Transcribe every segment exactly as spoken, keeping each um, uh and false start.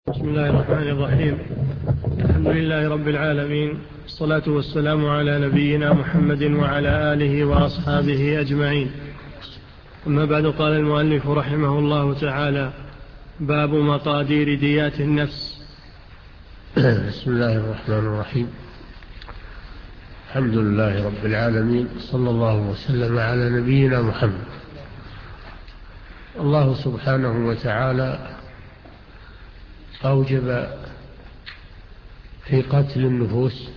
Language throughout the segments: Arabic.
بسم الله الرحمن الرحيم. الحمد لله رب العالمين، الصلاة والسلام على نبينا محمد وعلى آله وأصحابه أجمعين. أما بعد، قال المؤلف رحمه الله تعالى: باب مقادير ديات النفس. بسم الله الرحمن الرحيم. الحمد لله رب العالمين، صلى الله وسلم على نبينا محمد. الله سبحانه وتعالى أوجب في قتل النفوس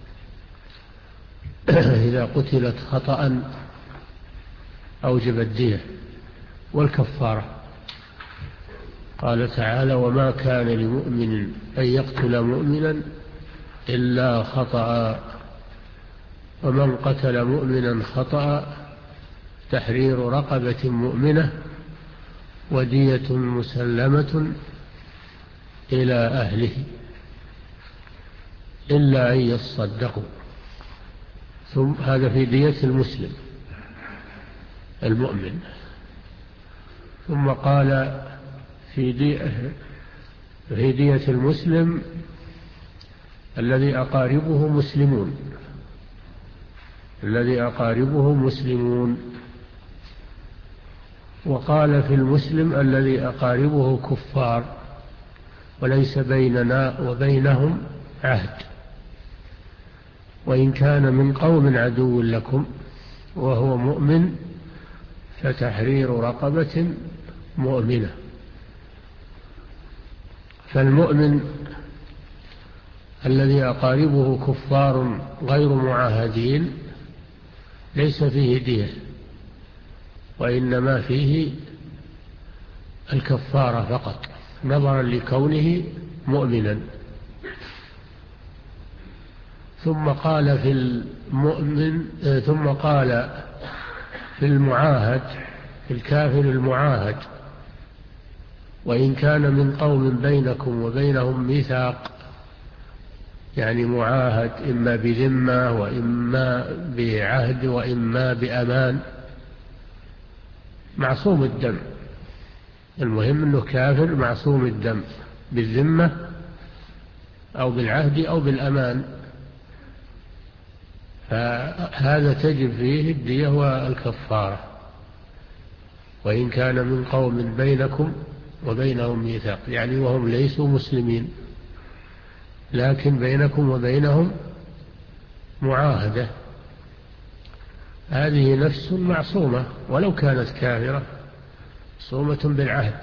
إذا قتلت خطأ أوجب الدية والكفارة. قال تعالى: وما كان لمؤمن أن يقتل مؤمنا إلا خطأ، ومن قتل مؤمنا خطأ تحرير رقبة مؤمنة ودية مسلمة إلى أهله إلا أن يصدقوا. ثم هذا في دية المسلم المؤمن. ثم قال في دية, في دية المسلم الذي أقاربه مسلمون الذي أقاربه مسلمون وقال في المسلم الذي أقاربه كفار وليس بيننا وبينهم عهد، وإن كان من قوم عدو لكم وهو مؤمن فتحرير رقبة مؤمنة. فالمؤمن الذي أقاربه كفار غير معاهدين ليس فيه دية، وإنما فيه الكفارة فقط، نظرا لكونه مؤمنا. ثم قال في المؤمن ثم قال في المعاهد، في الكافر المعاهد: وإن كان من قوم بينكم وبينهم ميثاق، يعني معاهد إما بذمة وإما بعهد وإما بأمان، معصوم الدم. المهم أنه كافر معصوم الدم بالذمة أو بالعهد أو بالأمان، فهذا تجب فيه الدية والكفارة. وإن كان من قوم بينكم وبينهم ميثاق، يعني وهم ليسوا مسلمين لكن بينكم وبينهم معاهدة، هذه نفس معصومة ولو كانت كافرة، معصومة بالعهد،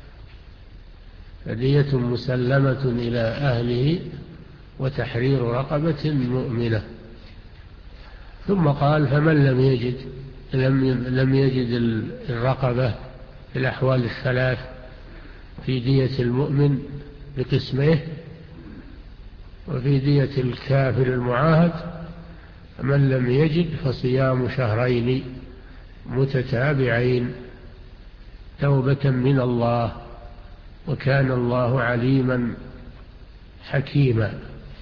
فدية مسلمة إلى أهله وتحرير رقبة مؤمنة. ثم قال: فمن لم يجد لم لم يجد الرقبة في الأحوال الثلاث، في دية المؤمن بقسمه وفي دية الكافر المعاهد، من لم يجد فصيام شهرين متتابعين توبة من الله، وكان الله عليما حكيما.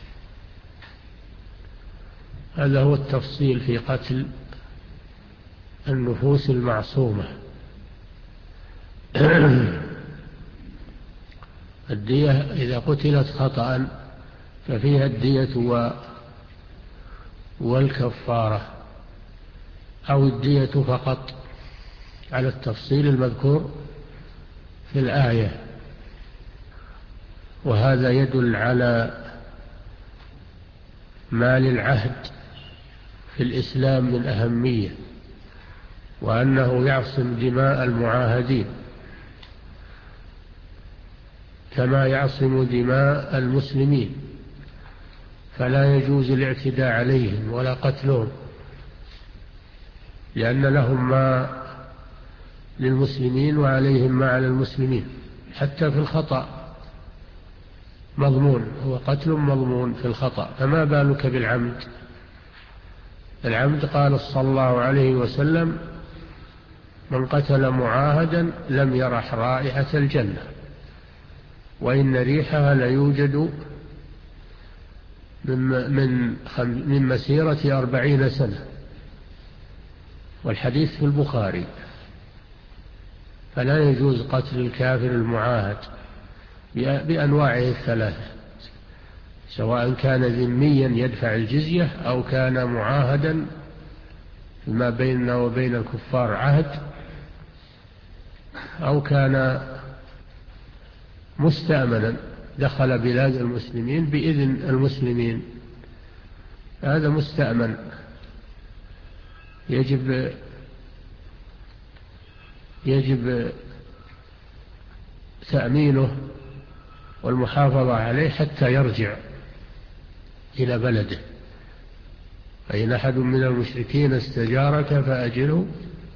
هذا هو التفصيل في قتل النفوس المعصومة. الدية إذا قتلت خطأ ففيها الدية والكفارة، أو الدية فقط على التفصيل المذكور في الآية. وهذا يدل على ما للعهد في الإسلام من أهمية، وأنه يعصم دماء المعاهدين كما يعصم دماء المسلمين، فلا يجوز الاعتداء عليهم ولا قتلهم، لأن لهم ما للمسلمين وعليهم ما على المسلمين. حتى في الخطأ مضمون، هو قتل مضمون في الخطأ، فما بالك بالعمد؟ العمد قال صلى الله عليه وسلم: من قتل معاهدا لم يرح رائحة الجنة، وإن ريحها ليوجد من, من, من مسيرة أربعين سنة، والحديث في البخاري. فلا يجوز قتل الكافر المعاهد بأنواعه الثلاثة، سواء كان ذميا يدفع الجزية أو كان معاهدا فيما بيننا وبين الكفار عهد، أو كان مستأمنا دخل بلاد المسلمين بإذن المسلمين، هذا مستأمن يجب يجب تأمينه والمحافظة عليه حتى يرجع إلى بلده. فإن أحد من المشركين استجارك فأجره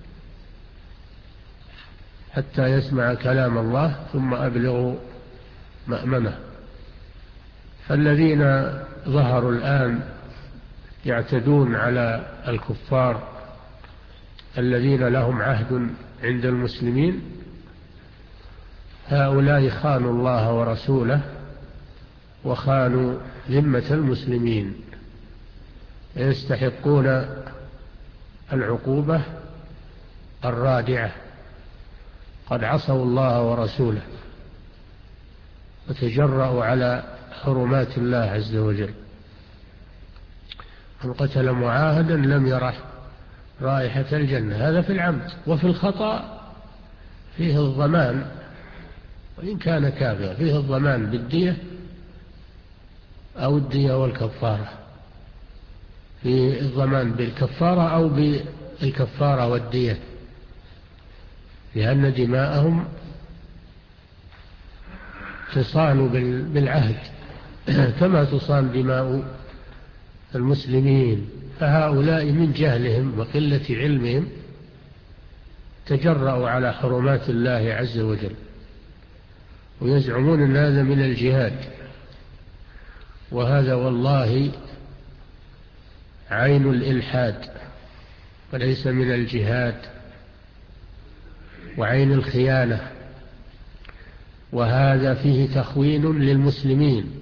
حتى يسمع كلام الله ثم أبلغوا مأمنه. فالذين ظهروا الآن يعتدون على الكفار الذين لهم عهد عند المسلمين، هؤلاء خانوا الله ورسوله وخانوا ذمة المسلمين، يستحقون العقوبة الرادعة. قد عصوا الله ورسوله وتجرأوا على حرمات الله عز وجل. من قتل معاهدا لم يرح رائحة الجنة، هذا في العمد. وفي الخطأ فيه الضمان، وإن كان كافرا فيه الضمان بالدية أو الدية والكفارة، في الضمان بالكفارة أو بالكفارة والدية، لأن دماءهم تصان بالعهد كما تصان دماء المسلمين. فهؤلاء من جهلهم وقلة علمهم تجرأوا على حرمات الله عز وجل، ويزعمون أن هذا من الجهاد، وهذا والله عين الإلحاد وليس من الجهاد، وعين الخيانة، وهذا فيه تخوين للمسلمين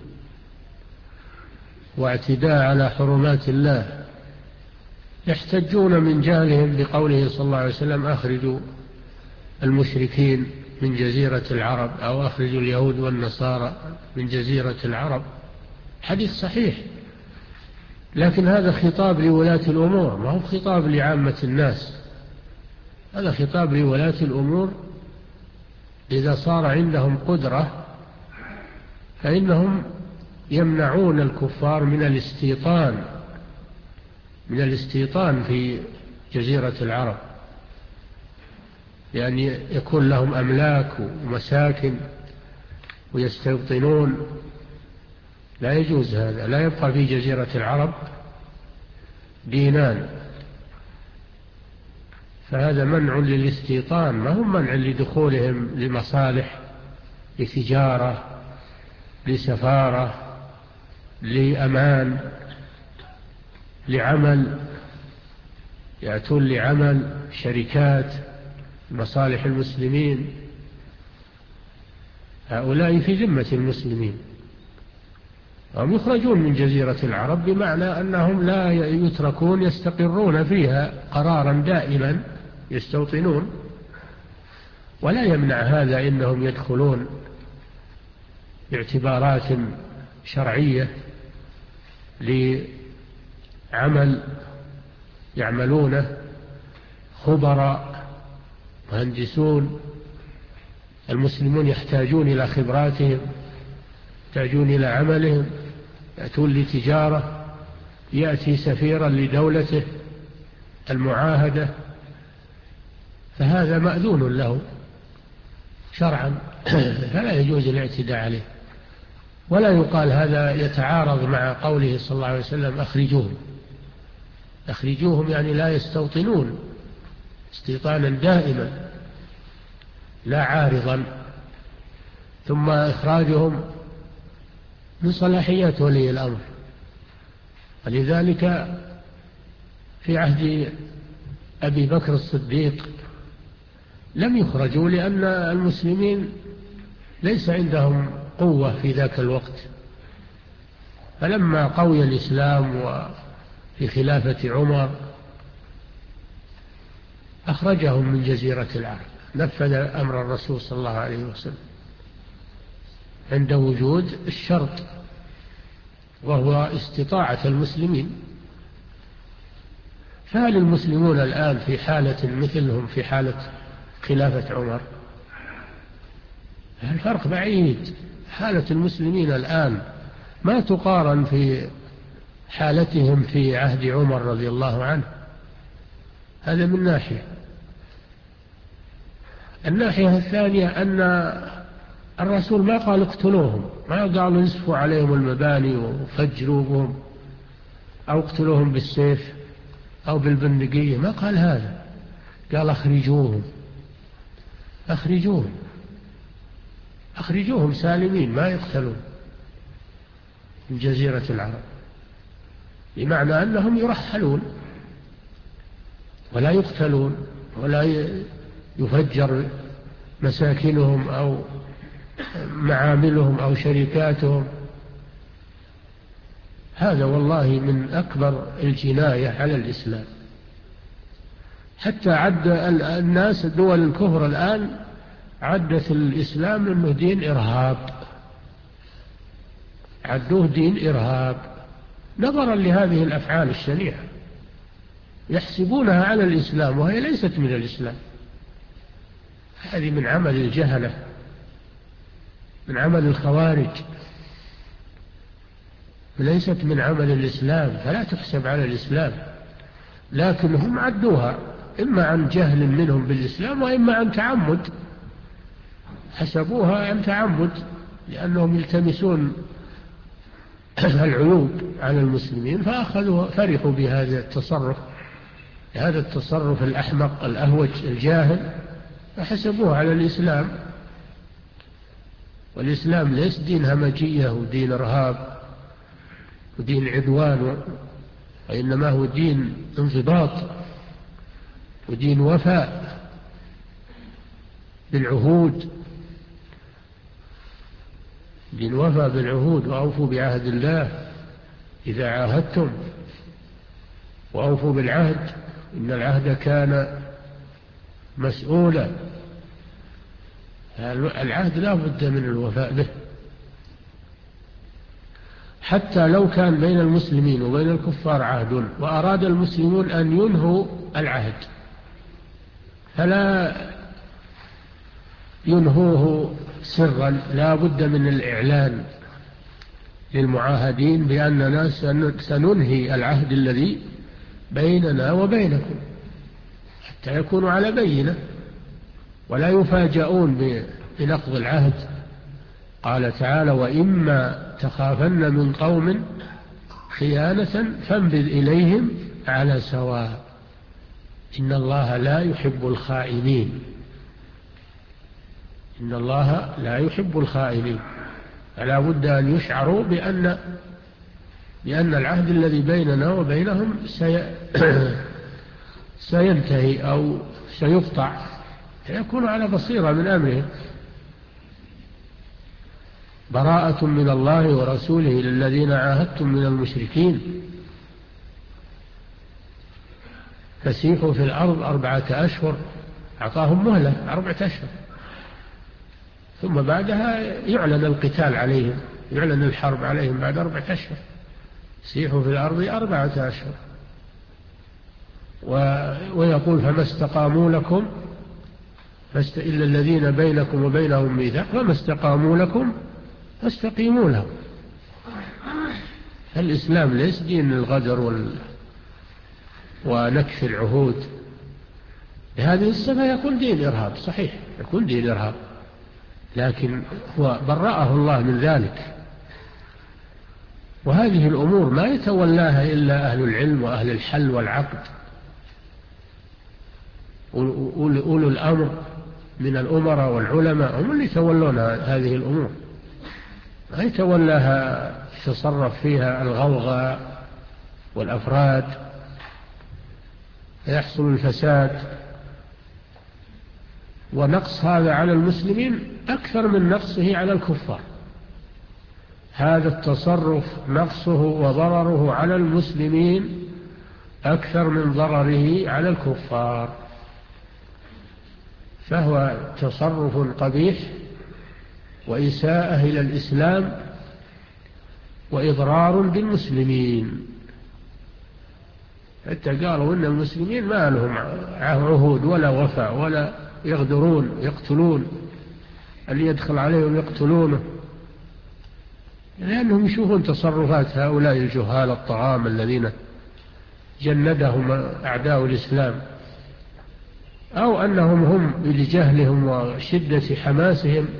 واعتداء على حرمات الله. يحتجون من جهلهم بقوله صلى الله عليه وسلم أخرجوا المشركين من جزيرة العرب، أو أخرجوا اليهود والنصارى من جزيرة العرب، حديث صحيح، لكن هذا خطاب لولاة الأمور، ما هو خطاب لعامة الناس، هذا خطاب لولاة الأمور. إذا صار عندهم قدرة فإنهم يمنعون الكفار من الاستيطان من الاستيطان في جزيرة العرب، يعني يكون لهم أملاك ومساكن ويستوطنون. لا يجوز هذا، لا يبقى في جزيرة العرب دينان، فهذا منع للاستيطان، ما هم منع لدخولهم لمصالح، لتجارة، لسفارة، لأمان، لعمل، يأتون لعمل، شركات، مصالح المسلمين. هؤلاء في ذمة المسلمين، هم يخرجون من جزيرة العرب بمعنى أنهم لا يتركون، يستقرون فيها قرارا دائما، يستوطنون. ولا يمنع هذا إنهم يدخلون باعتبارات شرعية لعمل يعملونه، خبراء مهندسون. المسلمون يحتاجون إلى خبراتهم، يحتاجون إلى عملهم، يأتون لتجارة، يأتي سفيرا لدولته المعاهدة، فهذا مأذون له شرعا، فلا يجوز الاعتداء عليه. ولا يقال هذا يتعارض مع قوله صلى الله عليه وسلم أخرجوهم. أخرجوهم يعني لا يستوطنون استيطانا دائما لا عارضا. ثم إخراجهم من صلاحيات ولي الأمر، ولذلك في عهد أبي بكر الصديق لم يخرجوا، لأن المسلمين ليس عندهم قوة في ذاك الوقت. فلما قوي الإسلام وفي خلافة عمر أخرجهم من جزيرة العرب، نفذ أمر الرسول صلى الله عليه وسلم. عند وجود الشرط وهو استطاعة المسلمين. فهل المسلمون الآن في حالة مثلهم في حالة خلافة عمر؟ الفرق بعيد. حالة المسلمين الآن ما تقارن في حالتهم في عهد عمر رضي الله عنه. هذا من ناحية. الناحية الثانية أن الرسول ما قال اقتلوهم، ما قال نسفوا عليهم المباني وفجروهم أو اقتلوهم بالسيف أو بالبندقية، ما قال هذا. قال أخرجوهم أخرجوهم أخرجوهم سالمين ما يقتلون من جزيرة العرب، بمعنى أنهم يرحلون ولا يقتلون ولا يفجر مساكنهم أو معاملهم أو شركاتهم. هذا والله من أكبر الجناية على الإسلام. حتى عد الناس دول الكفر الآن عدت الإسلام أنه دين إرهاب، عدوه دين إرهاب نظرا لهذه الأفعال الشنيعة، يحسبونها على الإسلام وهي ليست من الإسلام. هذه من عمل الجهلة، من عمل الخوارج، ليست من عمل الإسلام، فلا تحسب على الإسلام. لكن هم عدوها إما عن جهل منهم بالإسلام وإما عن تعمد، حسبوها عن تعمد لأنهم يلتمسون العيوب على المسلمين، فأخذوا فرحوا بهذا التصرف، هذا التصرف الأحمق الأهوج الجاهل، فحسبوه على الإسلام. والإسلام ليس دين همجية ودين إرهاب ودين عدوان، وإنما هو دين انضباط ودين وفاء بالعهود، دين وفاء بالعهود. وأوفوا بعهد الله إذا عاهدتم وأوفوا بالعهد إن العهد كان مسؤولا. العهد لا بد من الوفاء به، حتى لو كان بين المسلمين وبين الكفار عهد وأراد المسلمون أن ينهوا العهد فلا ينهوه سرا، لا بد من الإعلان للمعاهدين بأننا سننهي العهد الذي بيننا وبينكم، حتى يكونوا على بينة ولا يفاجؤون بنقض العهد. قال تعالى: وإما تخافن من قوم خيانة فانبذ إليهم على سواء إن الله لا يحب الخائنين. إن الله لا يحب الخائنين. فلا بد أن يشعروا بأن بأن العهد الذي بيننا وبينهم سي... سينتهي أو سيقطع، فيكون على بصيرة من أمره. براءة من الله ورسوله للذين عاهدتم من المشركين فسيحوا في الأرض أربعة أشهر. أعطاهم مهلة أربعة أشهر، ثم بعدها يعلن القتال عليهم، يعلن الحرب عليهم بعد أربعة أشهر. سيحوا في الأرض أربعة أشهر. و... ويقول: فما استقاموا لكم فاست... إلا الذين بينكم وبينهم ميثاق فما استقاموا لكم فاستقيموا لهم. الإسلام ليس دين الغدر وال... ونكث العهود. بهذه السبب يكون دين إرهاب، صحيح يكون دين إرهاب، لكن هو برأه الله من ذلك. وهذه الأمور ما يتولاها إلا أهل العلم وأهل الحل والعقد، أولو الأمر من الأمراء والعلماء هم اللي يتولون هذه الأمور، ما يتولاها يتصرف فيها الغوغاء والأفراد فيحصل الفساد. ونقص هذا على المسلمين أكثر من نقصه على الكفار. هذا التصرف نقصه وضرره على المسلمين أكثر من ضرره على الكفار، فهو تصرف قبيح وإساءة إلى الإسلام وإضرار بالمسلمين. حتى قالوا إن المسلمين ما لهم عهود ولا وفاء ولا يغدرون يقتلون اللي يدخل عليهم يقتلونه، لأنهم يشوفون تصرفات هؤلاء الجهال الطغام الذين جندهم أعداء الإسلام، أو أنهم هم لجهلهم وشدة حماسهم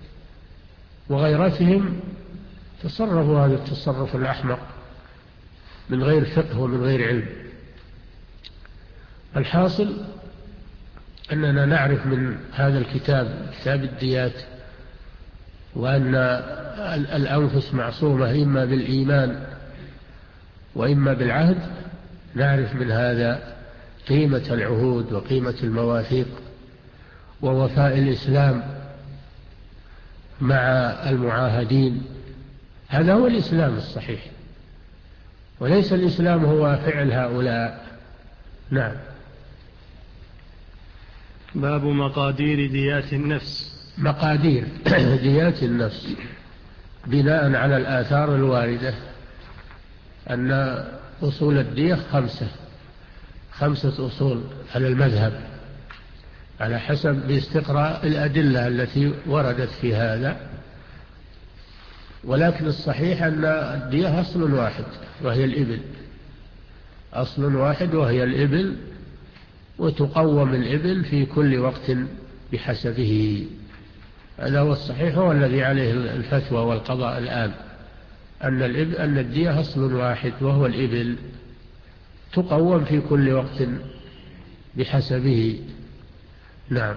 وغيرتهم تصرفوا هذا التصرف الأحمق من غير فقه ومن غير علم. الحاصل أننا نعرف من هذا الكتاب كتاب الديات وأن الأنفس معصومة إما بالإيمان وإما بالعهد. نعرف من هذا قيمة العهود وقيمة المواثيق ووفاء الإسلام مع المعاهدين. هذا هو الإسلام الصحيح، وليس الإسلام هو فعل هؤلاء. نعم. باب مقادير ديات النفس. مقادير ديات النفس بناء على الآثار الواردة أن أصول الدية خمسة خمسة أصول على المذهب على حسب باستقراء الأدلة التي وردت في هذا، ولكن الصحيح أن الدية أصل واحد وهي الإبل، أصل واحد وهي الإبل، وتقوم الإبل في كل وقت بحسبه. هذا هو الصحيح، هو الذي عليه الفتوى والقضاء الآن، أن الإبل أن الدية أصل واحد وهو الإبل، تقوم في كل وقت بحسبه. نعم.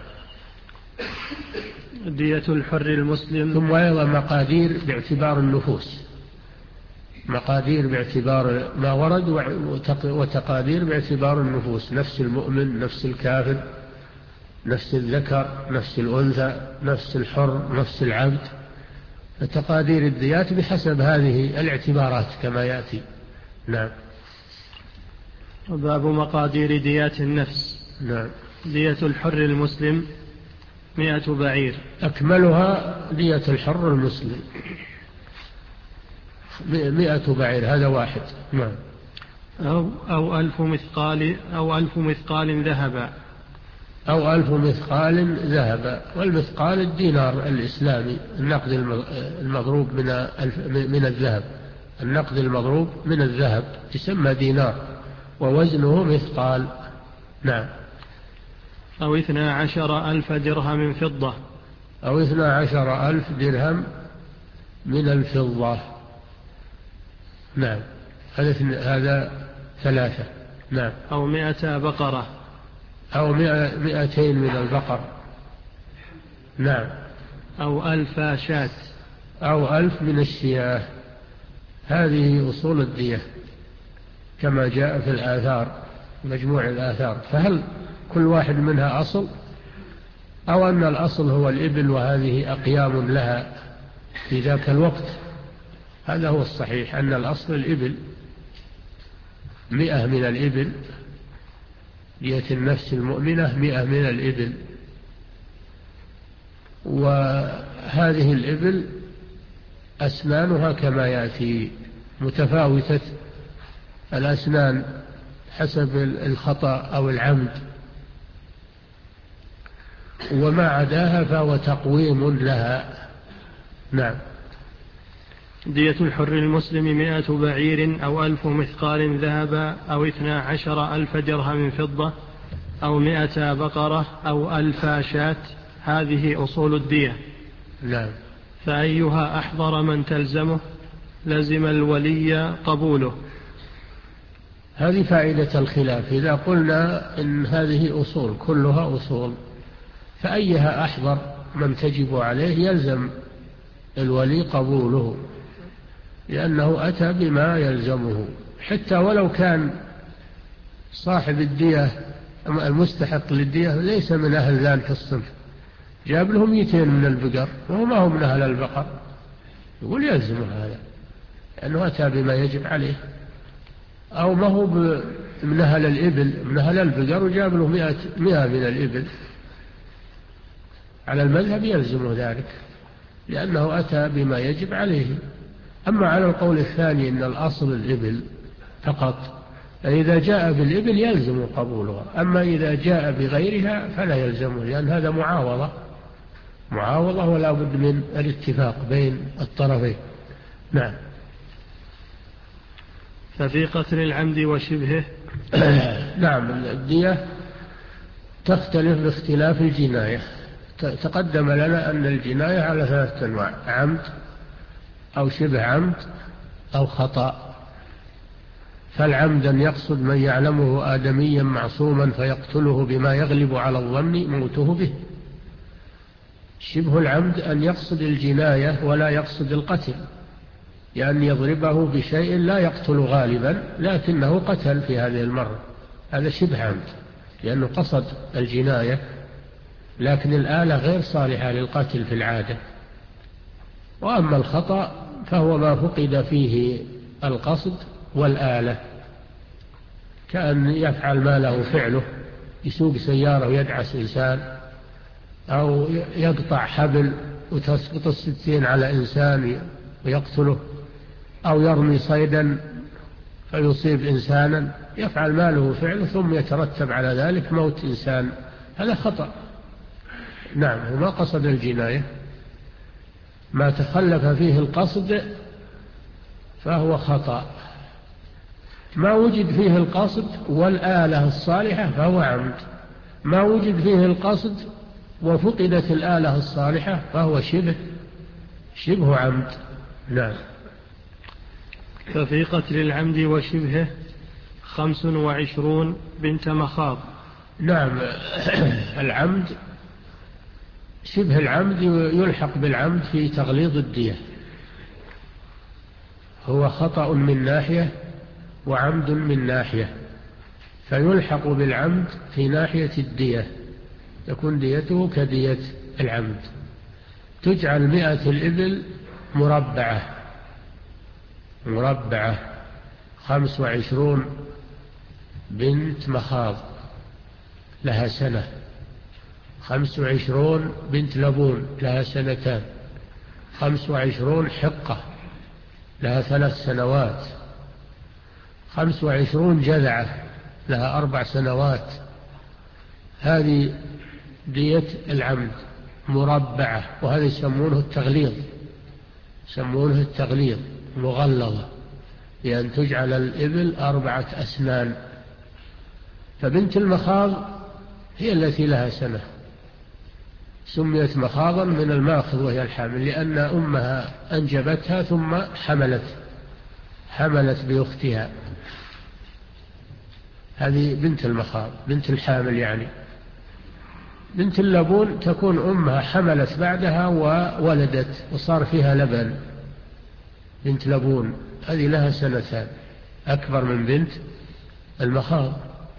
دية الحر المسلم. ثم أيضا مقادير باعتبار النفوس، مقادير باعتبار ما ورد، وتقادير باعتبار النفوس، نفس المؤمن، نفس الكافر، نفس الذكر، نفس الأنثى، نفس الحر، نفس العبد. فتقادير الديات بحسب هذه الاعتبارات كما يأتي. نعم. باب مقادير ديات النفس. نعم. دية الحر المسلم مئة بعير، أكملها دية الحر المسلم مئة بعير، هذا واحد. نعم. أو, أو ألف مثقال أو ألف مثقال ذهبا أو ألف مثقال ذهبا. والمثقال الدينار الإسلامي، النقد المضروب من من الذهب، النقد المضروب من الذهب يسمى دينار ووزنه مثقال. نعم. أو اثنا عشر ألف درهم فضة، أو اثنا عشر ألف درهم من الفضة. نعم. هذا ثلاثة. نعم. أو مئة بقرة، أو مئتين من البقر. نعم. أو ألف شاة، أو ألف من الشياه. هذه أصول الدية كما جاء في الآثار، مجموع الآثار. فهل كل واحد منها أصل، أو أن الأصل هو الإبل وهذه أقيام لها في ذاك الوقت؟ هذا هو الصحيح، أن الأصل الإبل، مئة من الإبل، دية النفس المؤمنة مئة من الإبل. وهذه الإبل أسنانها كما يأتي متفاوتة الأسنان حسب الخطأ أو العمد، وما عداها فهو تقويم لها. نعم. دية الحر المسلم مئة بعير أو ألف مثقال ذهبا أو اثنا عشر ألف درهم فضة أو مئة بقرة أو ألف شاة. هذه أصول الدية. نعم. فأيها أحضر من تلزمه لزم الولي قبوله. هذه فائدة الخلاف. إذا قلنا إن هذه أصول كلها أصول، فأيها أحضر من تجب عليه يلزم الولي قبوله، لأنه أتى بما يلزمه، حتى ولو كان صاحب الدية المستحق للدية ليس من أهل ذلك الصنف، جاب لهم مئتين من البقر وهو ما هو من أهل البقر، يقول يلزم هذا لأنه أتى بما يجب عليه. أو ما هو من أهل الإبل، من أهل البقر، وجاب له مئة, مئة من الإبل، على المذهب يلزم ذلك. لأنه أتى بما يجب عليه. أما على القول الثاني إن الأصل الإبل فقط، فإذا جاء بالإبل يلزم قبولها، أما إذا جاء بغيرها فلا يلزمه، لأن هذا معاوضة معاوضة ولا بد من الاتفاق بين الطرفين. نعم. ففي قتل العمد وشبهه نعم، الدية تختلف باختلاف الجناية. تقدم لنا أن الجناية على ثلاثة أنواع: عمد أو شبه عمد أو خطأ. فالعمد أن يقصد من يعلمه آدميا معصوما فيقتله بما يغلب على الظن موته به. شبه العمد أن يقصد الجناية ولا يقصد القتل، يعني يضربه بشيء لا يقتل غالبا لكنه قتل في هذه المرة، هذا شبه عمد لأنه قصد الجناية لكن الآلة غير صالحة للقتل في العادة. وأما الخطأ فهو ما فقد فيه القصد والآلة، كأن يفعل ما له فعله، يسوق سيارة ويدعس إنسان، أو يقطع حبل وتسقط السكين على إنسان ويقتله، أو يرمي صيدا فيصيب إنسانا، يفعل ما له فعله ثم يترتب على ذلك موت إنسان، هذا خطأ. نعم، وما قصد الجناية. ما تخلف فيه القصد فهو خطأ. ما وجد فيه القصد والآلة الصالحة فهو عمد. ما وجد فيه القصد وفقدت الآلة الصالحة فهو شبه شبه عمد. نعم. ففي قتل العمد وشبهه خمس وعشرون بنت مخاض. نعم. العمد شبه العمد يلحق بالعمد في تغليظ الدية، هو خطأ من ناحية وعمد من ناحية، فيلحق بالعمد في ناحية الدية، تكون ديته كدية العمد. تجعل مئة الإبل مربعة مربعة خمس وعشرون بنت مخاض لها سنة، خمس وعشرون بنت لبون لها سنتان، خمس وعشرون حقة لها ثلاث سنوات، خمس وعشرون جذعة لها أربع سنوات. هذه دية العمد مربعة، وهذا يسمونه التغليظ يسمونه التغليظ مغلظة، لأن تجعل الإبل أربعة أسنان. فبنت المخاض هي التي لها سنة، سميت مخاضا من الماخذ وهي الحامل، لأن أمها أنجبتها ثم حملت حملت بأختها، هذه بنت المخاض بنت الحامل. يعني بنت اللبون تكون أمها حملت بعدها وولدت وصار فيها لبن، بنت لبون هذه لها سنتان، أكبر من بنت المخاض.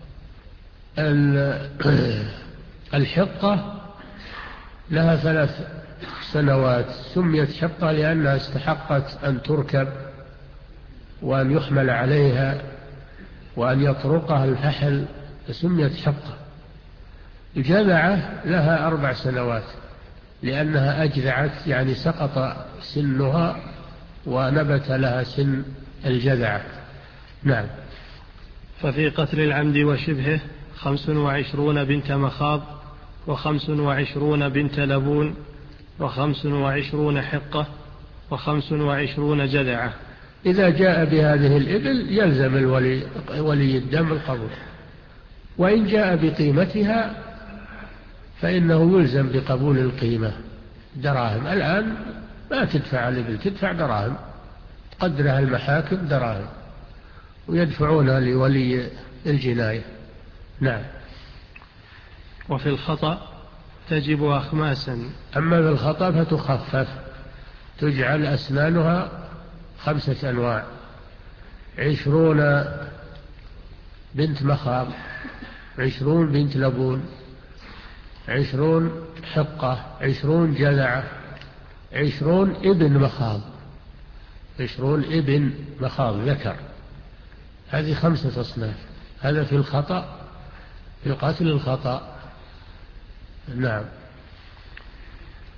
الحقة لها ثلاث سنوات، سميت حقة لأنها استحقت أن تركب وأن يحمل عليها وأن يطرقها الفحل، فسميت حقة. الجذعة لها أربع سنوات لأنها أجذعت، يعني سقط سنها ونبت لها سن الجذعة. نعم. ففي قتل العمد وشبهه خمس وعشرون بنت مخاض وخمس وعشرون بنت لبون وخمس وعشرون حقة وخمس وعشرون جذعة. إذا جاء بهذه الإبل يلزم الولي ولي الدم القبول، وإن جاء بقيمتها فإنه يلزم بقبول القيمة دراهم. الآن ما تدفع الإبل، تدفع دراهم، تقدرها المحاكم دراهم ويدفعونها لولي الجناية. نعم. وفي الخطأ تجب أخماسا. أما في الخطأ فتخفف، تجعل أسنانها خمسة أنواع: عشرون بنت مخاض، عشرون بنت لبون، عشرون حقة، عشرون جذعة، عشرون ابن مخاض، عشرون ابن مخاض ذكر. هذه خمسة أصناف. هذا في الخطأ، في قتل الخطأ. نعم.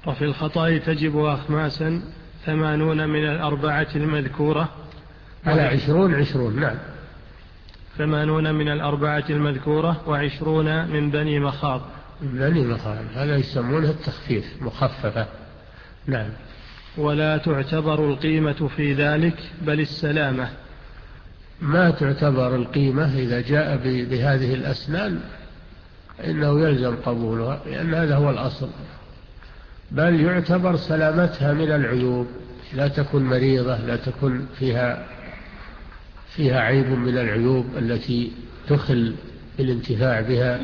وفي الخطأ تجب أخماسا ثمانون من الأربعة المذكورة على عشرون عشرون. نعم. ثمانون من الأربعة المذكورة وعشرون من بني مخاض. بني مخاض هذا يسمونه التخفيف مخففة. نعم. ولا تعتبر القيمة في ذلك بل السلامة. ما تعتبر القيمة إذا جاء بهذه الأسنان إنه يلزم قبولها لأن هذا هو الأصل، بل يعتبر سلامتها من العيوب، لا تكون مريضة، لا تكون فيها فيها عيب من العيوب التي تخل بالانتفاع بها.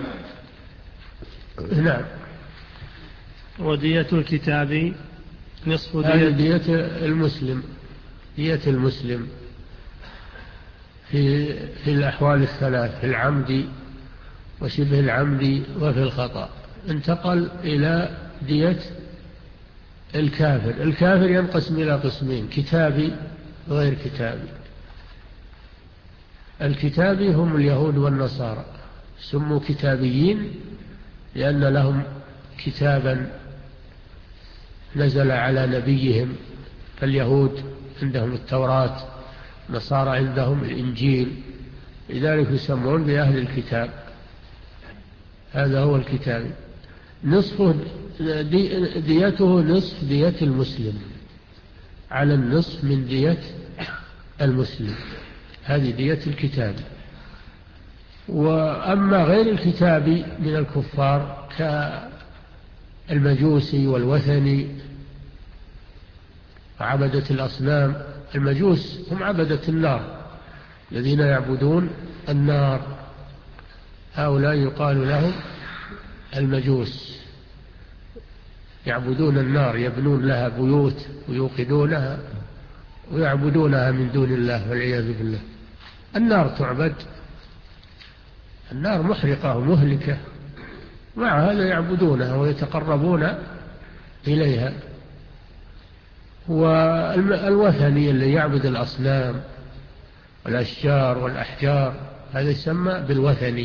نعم. ودية الكتاب نصف دية, هذه دية المسلم، دية المسلم في في الأحوال الثلاث، في العمد وشبه العمد وفي الخطأ. انتقل إلى دية الكافر. الكافر ينقسم إلى قسمين: كتابي وغير كتابي. الكتابي هم اليهود والنصارى، سموا كتابيين لأن لهم كتابا نزل على نبيهم، فاليهود عندهم التوراة، النصارى عندهم الإنجيل، لذلك يسمون بأهل الكتاب. هذا هو الكتابي. نصفه دي ديته نصف دية المسلم، على النصف من دية المسلم. هذه دية الكتاب. وأما غير الكتابي من الكفار كالمجوسي والوثني وعبدة الأصنام، المجوس هم عبدة النار الذين يعبدون النار، هؤلاء يقال لهم المجوس، يعبدون النار، يبنون لها بيوت ويوقدونها ويعبدونها من دون الله والعياذ بالله. النار تعبد، النار محرقة ومهلكة، مع هذا يعبدونها ويتقربون إليها. والوثني اللي يعبد الأصنام والأشجار والأحجار هذا يسمى بالوثني.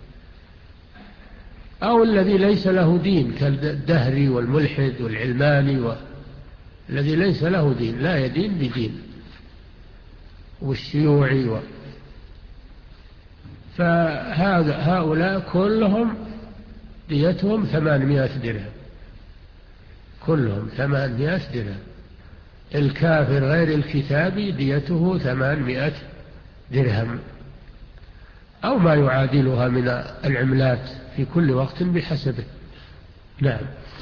أو الذي ليس له دين كالدهري والملحد والعلماني و... الذي ليس له دين، لا يدين بدين، والشيوعي و... فهذا هؤلاء كلهم ديتهم ثمانمائة درهم، كلهم ثمانمائة درهم. الكافر غير الكتابي ديته ثمانمائة درهم أو ما يعادلها من العملات في كل وقت بحسبه. نعم.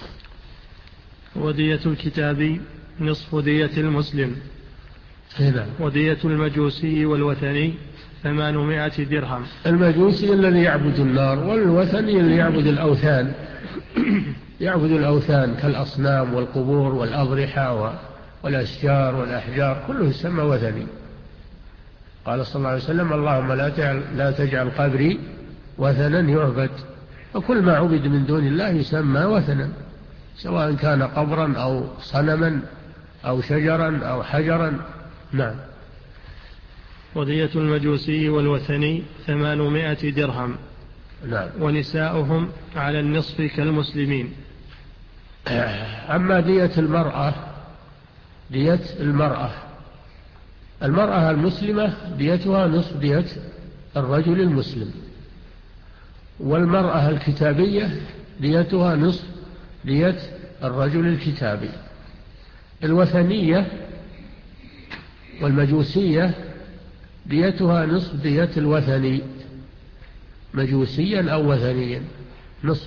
ودية الكتابي نصف دية المسلم. نعم. ودية المجوسي والوثني ثمانمائة درهم. المجوسي الذي يعبد النار، والوثني اللي يعبد الأوثان يعبد الأوثان كالأصنام والقبور والأضرحة والأشجار والأحجار، كله يسمى وثني. قال صلى الله عليه وسلم: اللهم لا تجعل, لا تجعل قبري وثنا يعبد. وكل ما عبد من دون الله يسمى وثنا، سواء كان قبرا أو صنما أو شجرا أو حجرا. نعم. ودية المجوسي والوثني ثمانمائة درهم. نعم. ونساؤهم على النصف كالمسلمين. أما دية المرأة، دية المرأة المرأة المسلمة ديتها نصف دية الرجل المسلم، والمرأة الكتابية ديتها نصف دية الرجل الكتابي. الوثنية والمجوسية ديتها نصف دية الوثني، مجوسيا أو وثنيا نصف،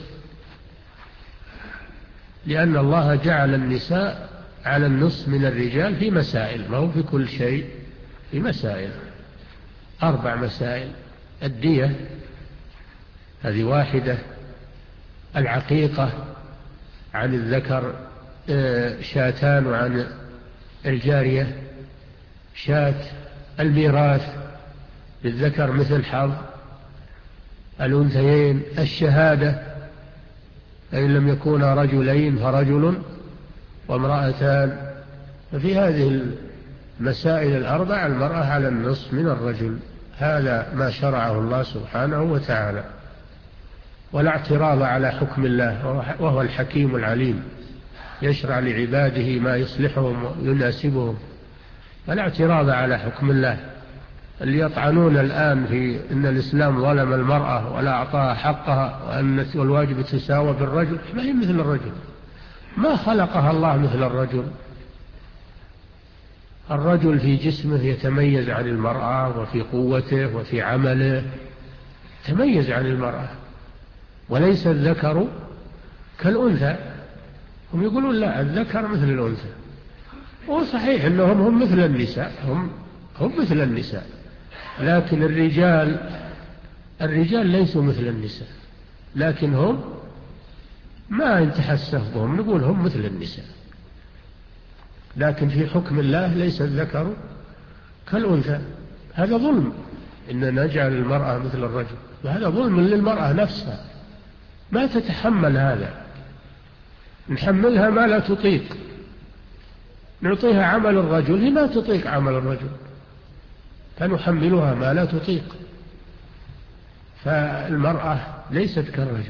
لأن الله جعل النساء على النصف من الرجال في مسائل، ما هو في كل شيء، في مسائل، أربع مسائل: الدية هذه واحدة، العقيقة عن الذكر شاتان وعن الجارية شات، الميراث للذكر مثل حظ الأنثيين، الشهادة فإن لم يكونا رجلين فرجل وامرأتان. ففي هذه المسائل الأربع المرأة على النصف من الرجل. هذا ما شرعه الله سبحانه وتعالى، ولا اعتراض على حكم الله وهو الحكيم العليم. يشرع لعباده ما يصلحهم ويناسبهم، فلا اعتراض على حكم الله. اللي يطعنون الآن في أن الإسلام ظلم المرأة ولا أعطاها حقها وأن الواجب تساوى بالرجل، ما هي مثل الرجل، ما خلقها الله مثل الرجل. الرجل في جسمه يتميز عن المرأة، وفي قوته وفي عمله يتميز عن المرأة، وليس الذكر كالأنثى. هم يقولون لا، الذكر مثل الأنثى، وصحيح أنهم هم مثل النساء، هم, هم مثل النساء، لكن الرجال الرجال ليسوا مثل النساء، لكن هم ما نتحسف بهم، نقول هم مثل النساء، لكن في حكم الله ليس الذكر كالأنثى. هذا ظلم، إن نجعل المرأة مثل الرجل، وهذا ظلم للمرأة نفسها، ما تتحمل هذا، نحملها ما لا تطيق، نعطيها عمل الرجل، هي ما تطيق عمل الرجل، فنحملها ما لا تطيق. فالمرأة ليست كالرجل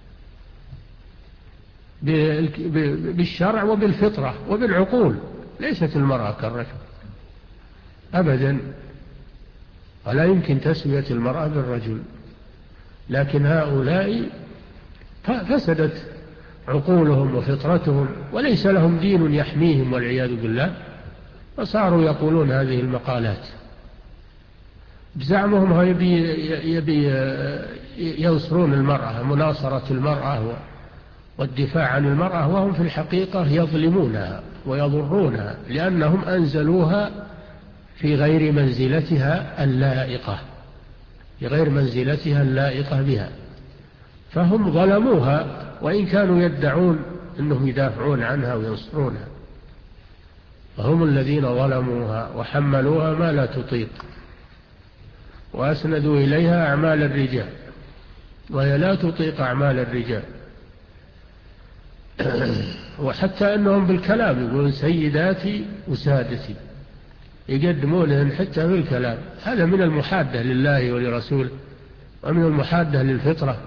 بالشرع وبالفطرة وبالعقول، ليست المرأة كالرجل أبدا، ولا يمكن تسوية المرأة بالرجل. لكن هؤلاء فسدت عقولهم وفطرتهم، وليس لهم دين يحميهم والعياذ بالله، فصاروا يقولون هذه المقالات بزعمهم يبي, يبي ينصرون المرأة، مناصرة المرأة والدفاع عن المرأة، وهم في الحقيقة يظلمونها ويضرونها، لأنهم أنزلوها في غير منزلتها اللائقة، في غير منزلتها اللائقة بها، فهم ظلموها، وإن كانوا يدعون أنهم يدافعون عنها وينصرونها، فهم الذين ظلموها وحملوها ما لا تطيق، وأسندوا إليها أعمال الرجال، وهي لا تطيق أعمال الرجال. وحتى أنهم بالكلام يقولون سيداتي وسادتي، يقدمونهن حتى بالكلام، هذا من المحادة لله ولرسوله، ومن المحادة للفطرة،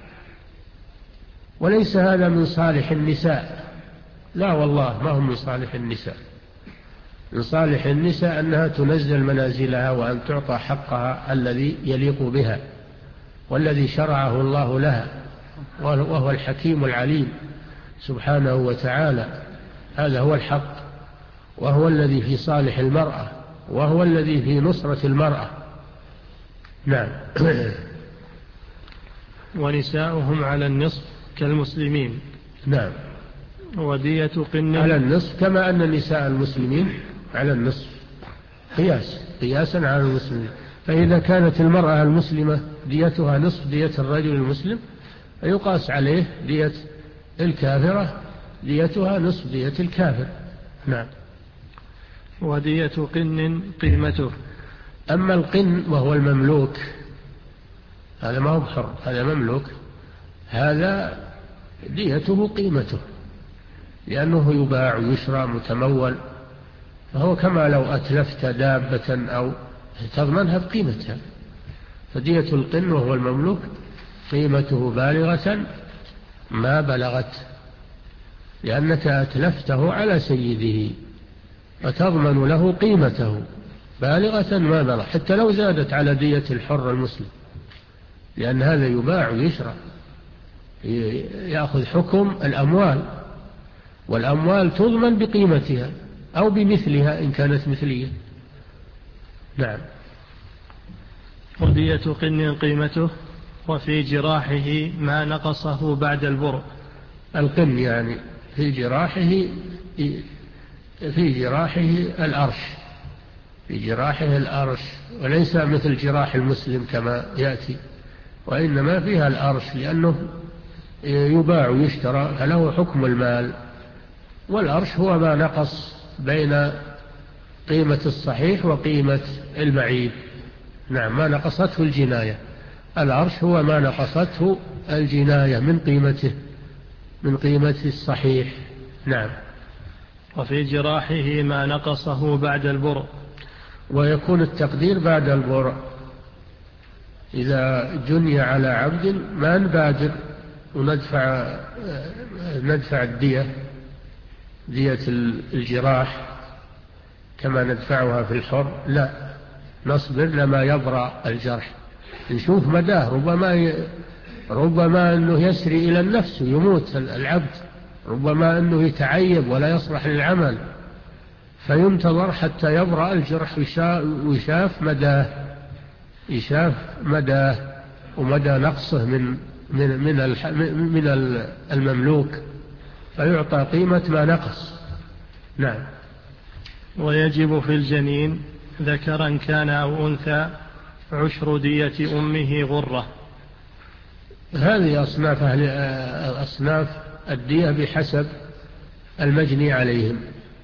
وليس هذا من صالح النساء، لا والله ما هم من صالح النساء. من صالح النساء أنها تنزل منازلها، وأن تعطى حقها الذي يليق بها والذي شرعه الله لها، وهو الحكيم العليم سبحانه وتعالى. هذا هو الحق، وهو الذي في صالح المرأة، وهو الذي في نصرة المرأة. نعم. ونساؤهم على النصف كالمسلمين. نعم. ودية قن على النصف، كما أن نساء المسلمين على النصف، قياس قياسا على المسلمين. فإذا كانت المرأة المسلمة ديتها نصف دية الرجل المسلم، فيقاس عليه دية الكافرة ديتها نصف دية الكافر. نعم. ودية قن قيمته. أما القن وهو المملوك، هذا ما هو بحر، هذا مملوك، هذا ديته قيمته، لأنه يباع ويشرى متمول، فهو كما لو أتلفت دابة أو تضمنها بقيمتها. فدية القن وهو المملوك قيمته بالغة ما بلغت، لأنك أتلفته على سيده، فتضمن له قيمته بالغة ما بلغ، حتى لو زادت على دية الحر المسلم، لأن هذا يباع ويشرى، يأخذ حكم الأموال، والأموال تضمن بقيمتها أو بمثلها إن كانت مثلية. نعم. ودية قن قيمته. وفي جراحه ما نقصه بعد البرء. القن يعني في جراحه، في جراحه الأرش، في جراحه الأرش، وليس مثل جراح المسلم كما يأتي، وإنما فيها الأرش، لأنه يباع ويشترى، فله حكم المال. والأرش هو ما نقص بين قيمة الصحيح وقيمة المعيب. نعم، ما نقصته الجناية. الأرش هو ما نقصته الجناية من قيمته، من قيمة الصحيح. نعم. وفي جراحه ما نقصه بعد البرء. ويكون التقدير بعد البرء. إذا جني على عبد ما نبادر وندفع ندفع الدية دية الجراح كما ندفعها في الحر، لا، نصبر لما يبرأ الجرح، نشوف مداه، ربما ي... ربما أنه يسري إلى النفس ويموت العبد، ربما أنه يتعيب ولا يصلح للعمل، فينتظر حتى يبرأ الجرح ويشاف مداه، يشاف مداه ومدى نقصه من من من من المملوك، فيعطى قيمة ما نقص. نعم. ويجب في الجنين ذكرا كان أو أنثى عشر دية أمه غرة. هذه أصناف أهل أصناف الدية بحسب المجني عليهم.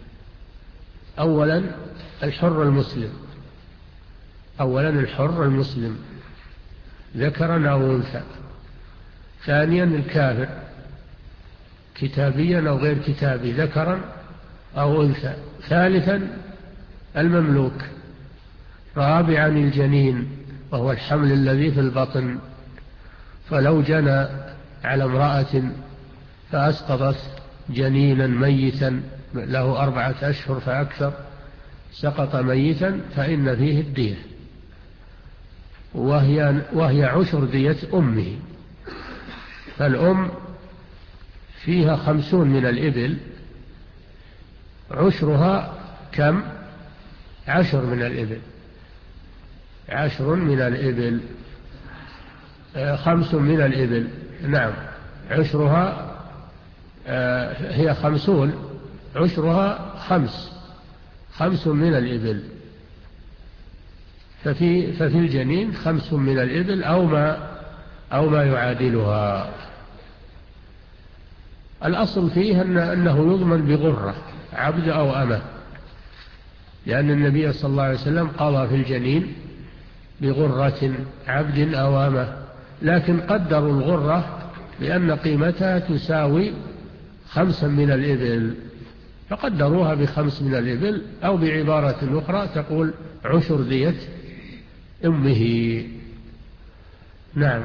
أولا الحر المسلم، أولا الحر المسلم ذكرا أو أنثى. ثانيا الكافر كتابيا أو غير كتابي ذكرا أو أنثى. ثالثا المملوك. رابعا الجنين وهو الحمل الذي في البطن، فلو جنى على امرأة فأسقطت جنينا ميتا له أربعة أشهر فأكثر، سقط ميتا، فإن فيه الدية، وهي, وهي عشر دية أمه. فالأم فيها خمسون من الإبل، عشرها كم؟ عشر من الإبل، عشر من الإبل، خمس من الإبل. نعم، عشرها هي خمسون، عشرها خمس، خمس من الإبل. ففي, ففي الجنين خمس من الإبل أو ما, أو ما يعادلها. الأصل فيه أنه يضمن بغرة، عبد أو أمة، لأن النبي صلى الله عليه وسلم قضى في الجنين بغرة عبد أو أمة، لكن قدروا الغرة لأن قيمتها تساوي خمسا من الإبل، فقدروها بخمس من الإبل، أو بعبارة أخرى تقول عشر دية أمه. نعم.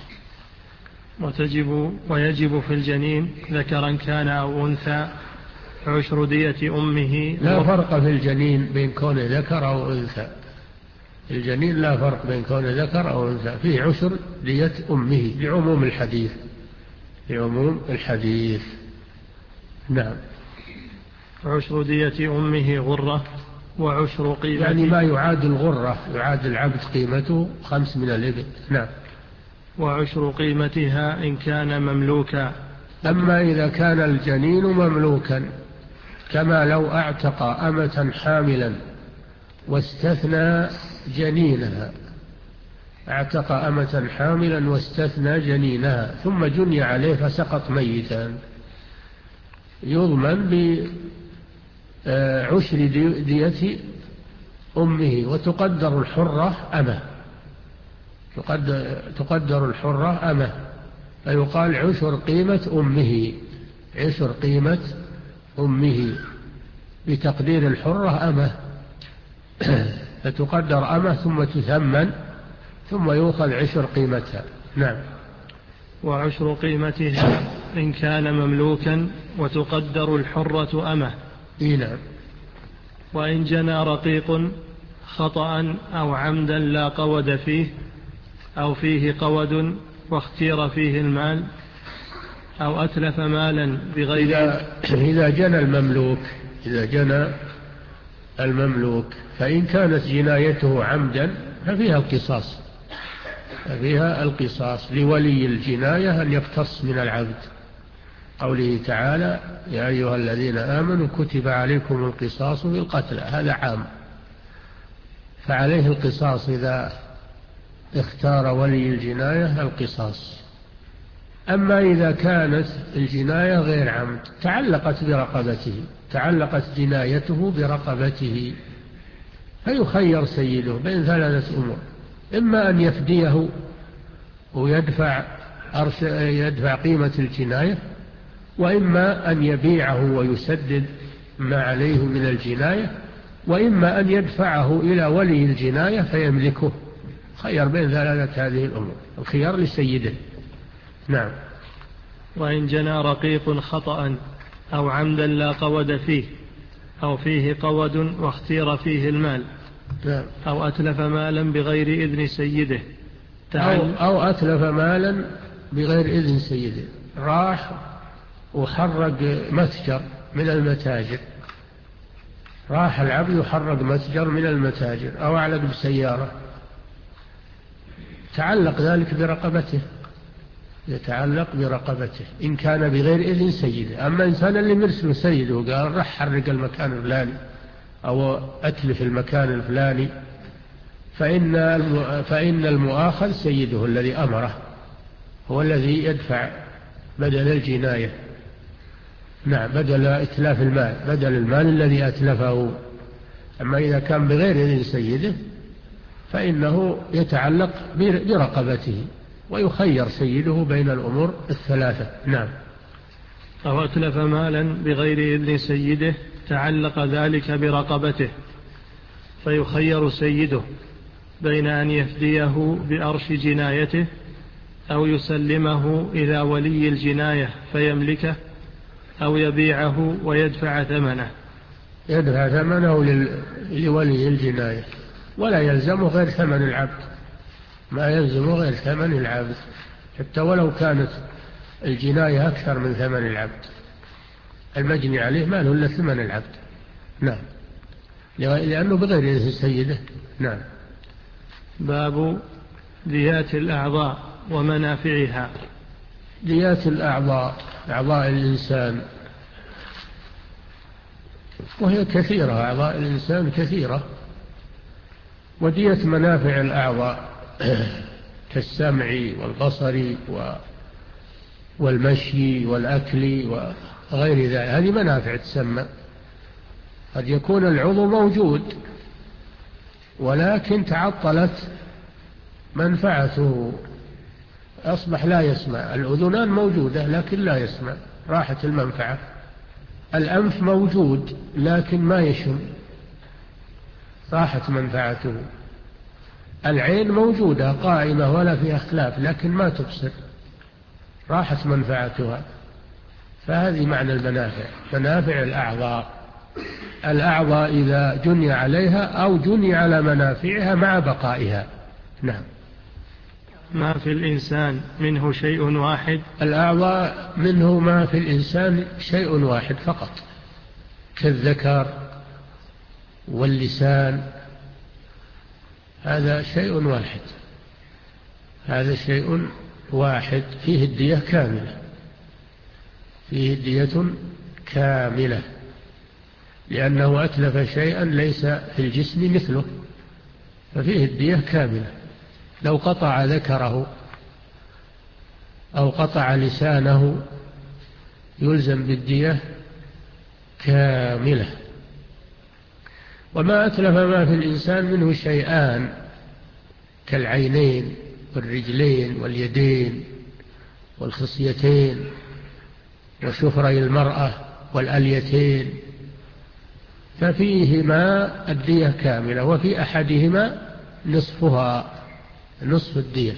وتجب ويجب في الجنين ذكرا كان أو أنثى عشر دية أمه. لا فرق في الجنين بين كونه ذكر أو أنثى، الجنين لا فرق بين كونه ذكر أو أنثى، فيه عشر دية أمه لعموم الحديث، لعموم الحديث. نعم. عشر دية أمه غرة وعشر قيمته، يعني ما يعادل غرة، يعادل عبد قيمته خمس من الإبل. نعم. وعشر قيمتها إن كان مملوكا. أما إذا كان الجنين مملوكا، كما لو أعتق أمة حاملا واستثنى جنينها، اعتق أمة حاملا واستثنى جنينها ثم جني عليه فسقط ميتا، يضمن بعشر دية أمه، وتقدر الحرة أمة، تقدر, تقدر الحرة أمة، فيقال عشر قيمة أمه، عشر قيمة أمه بتقدير الحرة أمة، فتقدر أمة ثم تثمن ثم يؤخذ عشر قيمتها. نعم. وعشر قيمتها إن كان مملوكا وتقدر الحرة أمة. نعم. وإن جنى رقيق خطأ أو عمدا لا قود فيه أو فيه قود واختير فيه المال أو أتلف مالا بغير إذا, إذا جنى المملوك إذا جنى المملوك فإن كانت جنايته عمدا ففيها القصاص، ففيها القصاص لولي الجناية أن يقتص من العبد، قوله تعالى يا أيها الذين آمنوا كتب عليكم القصاص بالقتل، هذا عام، فعليه القصاص إذا اختار ولي الجناية القصاص. أما إذا كانت الجناية غير عمد تعلقت برقبته، تعلقت جنايته برقبته، فيخير سيده بين ثلاثة أمور: إما أن يفديه ويدفع يدفع قيمة الجناية، وإما أن يبيعه ويسدد ما عليه من الجناية، وإما أن يدفعه إلى ولي الجناية فيملكه. خير بين ثلاثة هذه الأمور، الخيار لسيده. نعم. وإن جنى رقيق خطأ أو عمدا لا قود فيه، أو فيه قود واختير فيه المال، أو أتلف مالا بغير إذن سيده. أو, أو أتلف مالا بغير إذن سيده، راح وحرق متجر من المتاجر، راح العبد يحرق متجر من المتاجر أو أعلق بسيارة، تعلق ذلك برقبته، يتعلق برقبته إن كان بغير إذن سيده. أما إنسان اللي مرسله سيده وقال راح حرق المكان الفلاني أو أتلف المكان الفلاني، فإن فإن المؤاخذ سيده الذي أمره، هو الذي يدفع بدل الجناية. نعم، بدل إتلاف المال، بدل المال الذي أتلفه. أما إذا كان بغير إذن سيده فإنه يتعلق برقبته، ويخير سيده بين الأمور الثلاثة. نعم. أو أتلف مالا بغير إذن سيده تعلق ذلك برقبته، فيخير سيده بين أن يفديه بأرش جنايته، أو يسلمه إلى ولي الجناية فيملكه، أو يبيعه ويدفع ثمنه. يدفع ثمنه لولي الجناية، ولا يلزمه غير ثمن العبد، ما يلزمه غير ثمن العبد، حتى ولو كانت الجناية أكثر من ثمن العبد، المجني عليه ما له إلا ثمن العبد. نعم، لأنه بغير إذن سيده. نعم. باب ديات الأعضاء ومنافعها. ديات الأعضاء، أعضاء الإنسان، وهي كثيرة، أعضاء الإنسان كثيرة. ودية منافع الأعضاء كالسمع والبصر والمشي والأكل وغير ذلك، هذه منافع تسمى. قد يكون العضو موجود ولكن تعطلت منفعته، أصبح لا يسمع. الأذنان موجودة لكن لا يسمع، راحت المنفعة. الأنف موجود لكن ما يشم، راحت منفعته. العين موجودة قائمة ولا فيها اختلاف لكن ما تبصر، راحت منفعتها. فهذه معنى المنافع، منافع الأعضاء. الأعضاء إذا جني عليها أو جني على منافعها مع بقائها. نعم. ما في الإنسان منه شيء واحد. الأعضاء منه ما في الإنسان شيء واحد فقط، كالذكر واللسان، هذا شيء واحد، هذا شيء واحد فيه الدية كاملة، فيه الدية كاملة، لأنه أتلف شيئا ليس في الجسم مثله، ففيه الدية كاملة. لو قطع ذكره أو قطع لسانه يلزم بالدية كاملة. وما أتلف ما في الإنسان منه شيئان، كالعينين والرجلين واليدين والخصيتين وشفري المرأة والأليتين، ففيهما الدية كاملة، وفي أحدهما نصفها، نصف الدية.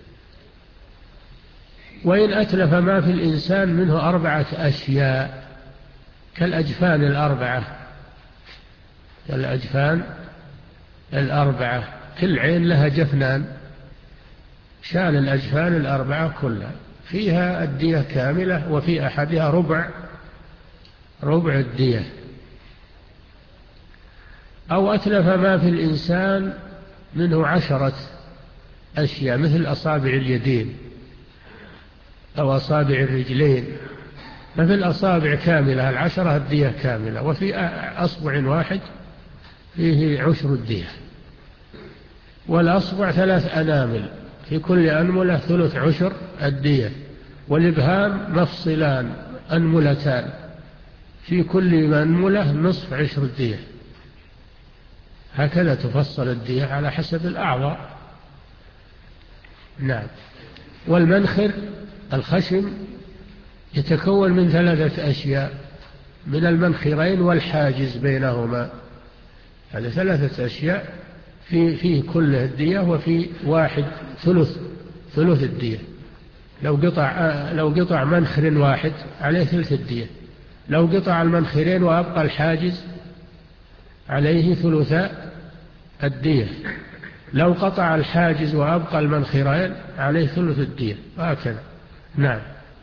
وإن أتلف ما في الإنسان منه أربعة أشياء، كالأجفان الأربعة، كالأجفان الأربعة، كل عين لها جفنان، شان الأجفان الأربعة كلها فيها الدية كاملة، وفي أحدها ربع ربع الدية. أو أتلف ما في الإنسان منه عشرة أشياء، مثل أصابع اليدين أو أصابع الرجلين، ففي الأصابع كاملة العشرة الدية كاملة، وفي أصبع واحد فيه عشر الدية. والأصبع ثلاث أنامل، في كل أنملة ثلث عشر الدية. والإبهام مفصلان أنملتان، في كل أنملة نصف عشر الدية. هكذا تفصل الدية على حسب الأعضاء. نعم. والمنخر الخشم يتكون من ثلاثة أشياء، من المنخرين والحاجز بينهما، هذا ثلاثة أشياء في فيه كل الدية، وفي واحد ثلث ثلث الدية. لو قطع لو قطع منخر واحد عليه ثلث الدية، لو قطع المنخرين وأبقى الحاجز عليه ثلثاء الدية، لو قطع الحاجز وأبقى المنخرين عليه ثلث الدية، وهكذا. نعم.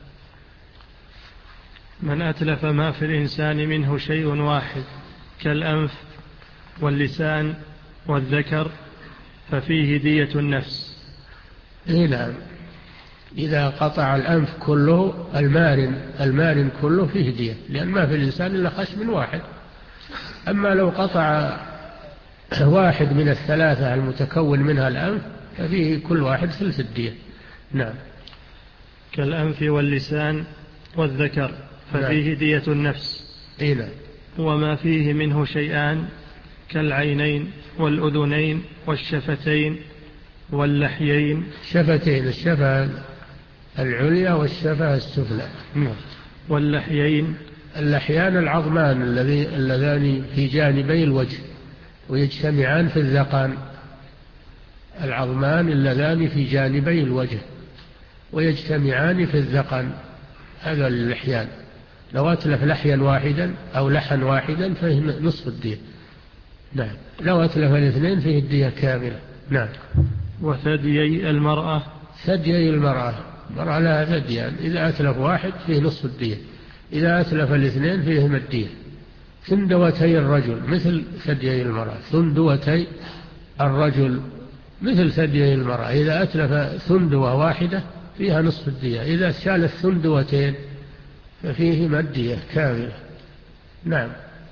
من أتلف ما في الإنسان منه شيء واحد كالأنف واللسان والذكر ففيه دية النفس. إيه نعم، إذا قطع الأنف كله المارن المارن كله فيه دية، لأن ما في الإنسان إلا خشم واحد. أما لو قطع واحد من الثلاثة المتكون منها الأنف ففيه كل واحد ثلث الدية. نعم. كالأنف واللسان والذكر ففيه نعم. دية النفس. إيه نعم. وما فيه منه شيئان كالعينين والأذنين والشفتين واللحيين. شفتين، الشفة العليا والشفة السفلى. واللحيين، اللحيان العظمان اللذان في جانبي الوجه ويجتمعان في الذقن، العظمان اللذان في جانبي الوجه ويجتمعان في الذقن، هذا اللحيان. لو أتلف لحيا واحدا أو لحا واحدا فيه نصف الدية. نعم. لو أتلف الاثنين فيه الدية كاملة. نعم. وثديي المرأة، ثديي المرأة، المرأة لها ثديان، إذا أتلف واحد فيه نصف الدية، إذا أتلف الاثنين فيهما الدية. ثندوتي الرجل مثل ثديي المرأة، ثندوتي الرجل مثل ثديي المرأة، إذا أتلف ثندوة واحدة فيها نصف الدية، إذا شال الثندوتين ففيهما الدية كاملة. نعم.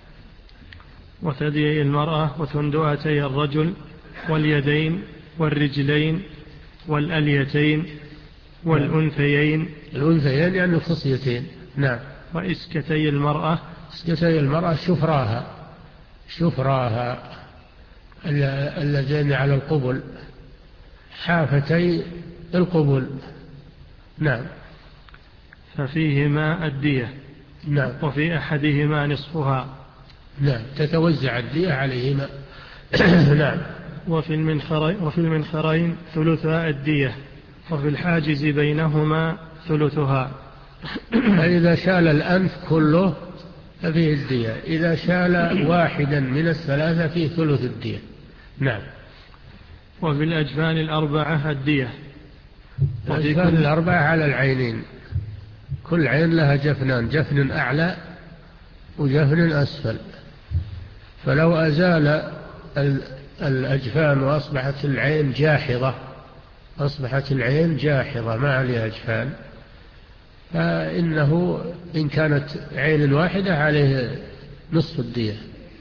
وثديي المرأة وثندوتي الرجل واليدين والرجلين والأليتين والأنثيين. الأنثيين يعني الخصيتين. نعم. وإسكتي المرأة، إسكتي المرأة شفراها، شفراها اللذين على القبل، حافتي القبل. نعم. ففيهما الدية. نعم. وفي أحدهما نصفها. نعم، تتوزع الدية عليهما. نعم. وفي المنخرين, وفي المنخرين ثلثاء الدية، وفي الحاجز بينهما ثلثها. فإذا شال الأنف كله ففيه الدية، إذا شال واحدا من الثلاثة فيه ثلث الدية. نعم. وفي الأجفان الأربعة الدية. الأجفان الأربعة على العينين، كل عين لها جفنان، جفن أعلى وجفن أسفل، فلو أزال الأجفان وأصبحت العين جاحظة، أصبحت العين جاحظة ما عليها أجفان، فإنه إن كانت عين واحدة عليه نصف الدية،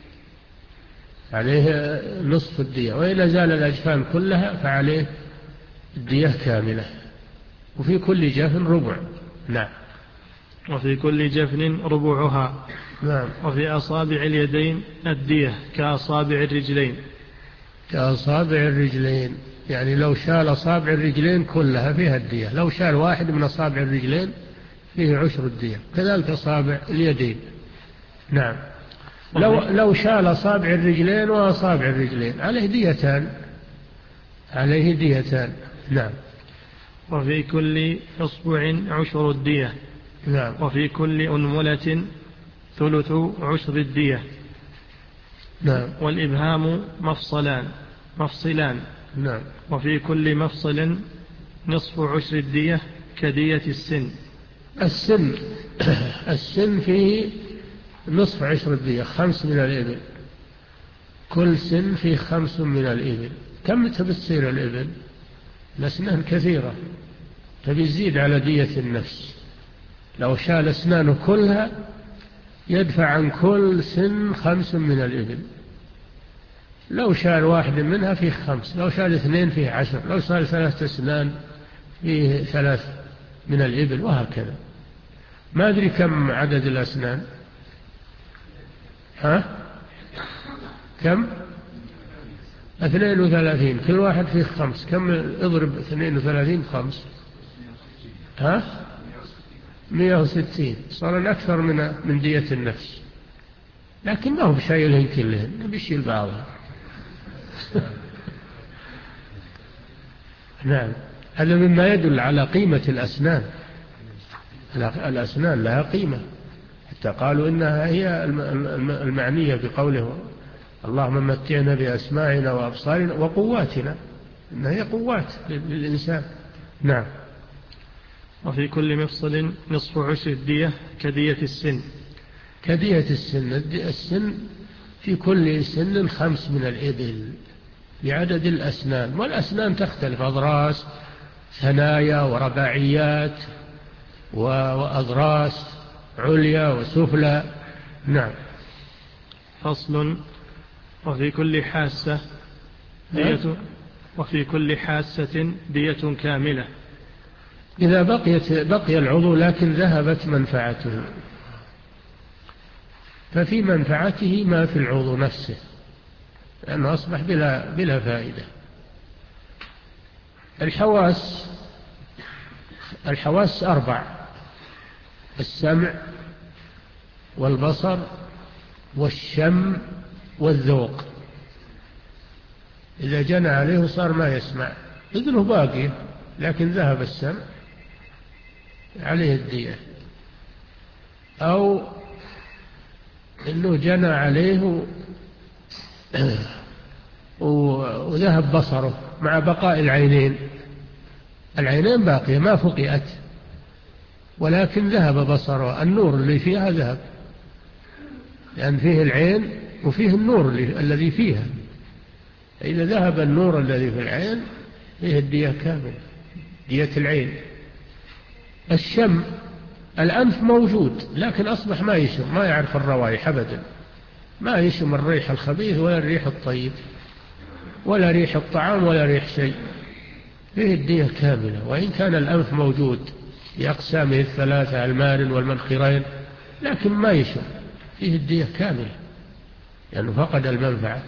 عليه نصف الدية، وإن أزال الأجفان كلها فعليه الدية كاملة. وفي كل جفن ربع. نعم. وفي كل جفن ربعها. نعم. وفي أصابع اليدين الدية كأصابع الرجلين. كأصابع الرجلين، يعني لو شال أصابع الرجلين كلها فيها الدية، لو شال واحد من أصابع الرجلين فيه عشر الدية، كذلك أصابع اليدين. نعم. لو, لو شال أصابع الرجلين وأصابع الرجلين عليه ديتان، عليه ديتان. نعم. وفي كل إصبع عشر الدية. نعم. وفي كل أنملة ثلث عشر الدية. نعم. والإبهام مفصلان مفصلان. نعم. وفي كل مفصل نصف عشر الدية كدية السن. السن السن فيه نصف عشر الدية، خمس من الإبل، كل سن فيه خمس من الإبل. كم تبصير الإبل؟ الأسنان كثيرة، تبي يزيد على دية النفس. لو شال أسنانه كلها يدفع عن كل سن خمس من الإبل، لو شال واحد منها فيه خمس، لو شال اثنين فيه عشر، لو شال ثلاثة أسنان فيه ثلاث من الإبل، وهكذا. ما أدري كم عدد الأسنان. ها؟ كم؟ اثنين وثلاثين، كل واحد فيه خمس. كم اضرب اثنين وثلاثين خمس؟ ها؟ مئة وستين، صار أكثر من من دية النفس، لكن ما هو بشايلهن كلهن، بيشيل بعضها. نعم. هذا مما يدل على قيمة الأسنان، الأسنان لها قيمة، حتى قالوا إنها هي المعنية بقوله اللهم متعنا بأسماعنا وأبصارنا وقواتنا، إنها هي قوات للإنسان. نعم. وفي كل مفصل نصف عشر الدية كدية السن. كدية السن، السن في كل سن خمس من الإبل بعدد الأسنان، والأسنان تختلف، أضراس، ثنايا ورباعيات وأضراس عليا وسفلى. نعم. فصل. وفي كل حاسة دية وفي كل حاسة دية كاملة إذا بقيت بقي العضو لكن ذهبت منفعته، ففي منفعته ما في العضو نفسه لأنه أصبح بلا, بلا فائدة. الحواس الحواس أربع: السمع والبصر والشم والذوق. إذا جنى عليه صار ما يسمع، إذنه باقي لكن ذهب السمع عليه الدية، أو إنه جنى عليه وذهب بصره مع بقاء العينين، العينين باقية ما فقئت ولكن ذهب بصره، النور اللي فيها ذهب، لأن فيه العين وفيه النور الذي فيها، إذا ذهب النور الذي في العين فيه الدية كاملة، دية العين. الشم، الأنف موجود لكن أصبح ما يشم، ما يعرف الروائح أبدا، ما يشم الريح الخبيث ولا الريح الطيب ولا ريح الطعام ولا ريح شيء، فيه الدية كاملة. وإن كان الأنف موجود بأقسامه الثلاثة المارن والمنخرين لكن ما يشم، فيه الدية كاملة لأنه يعني فقد المنفعة.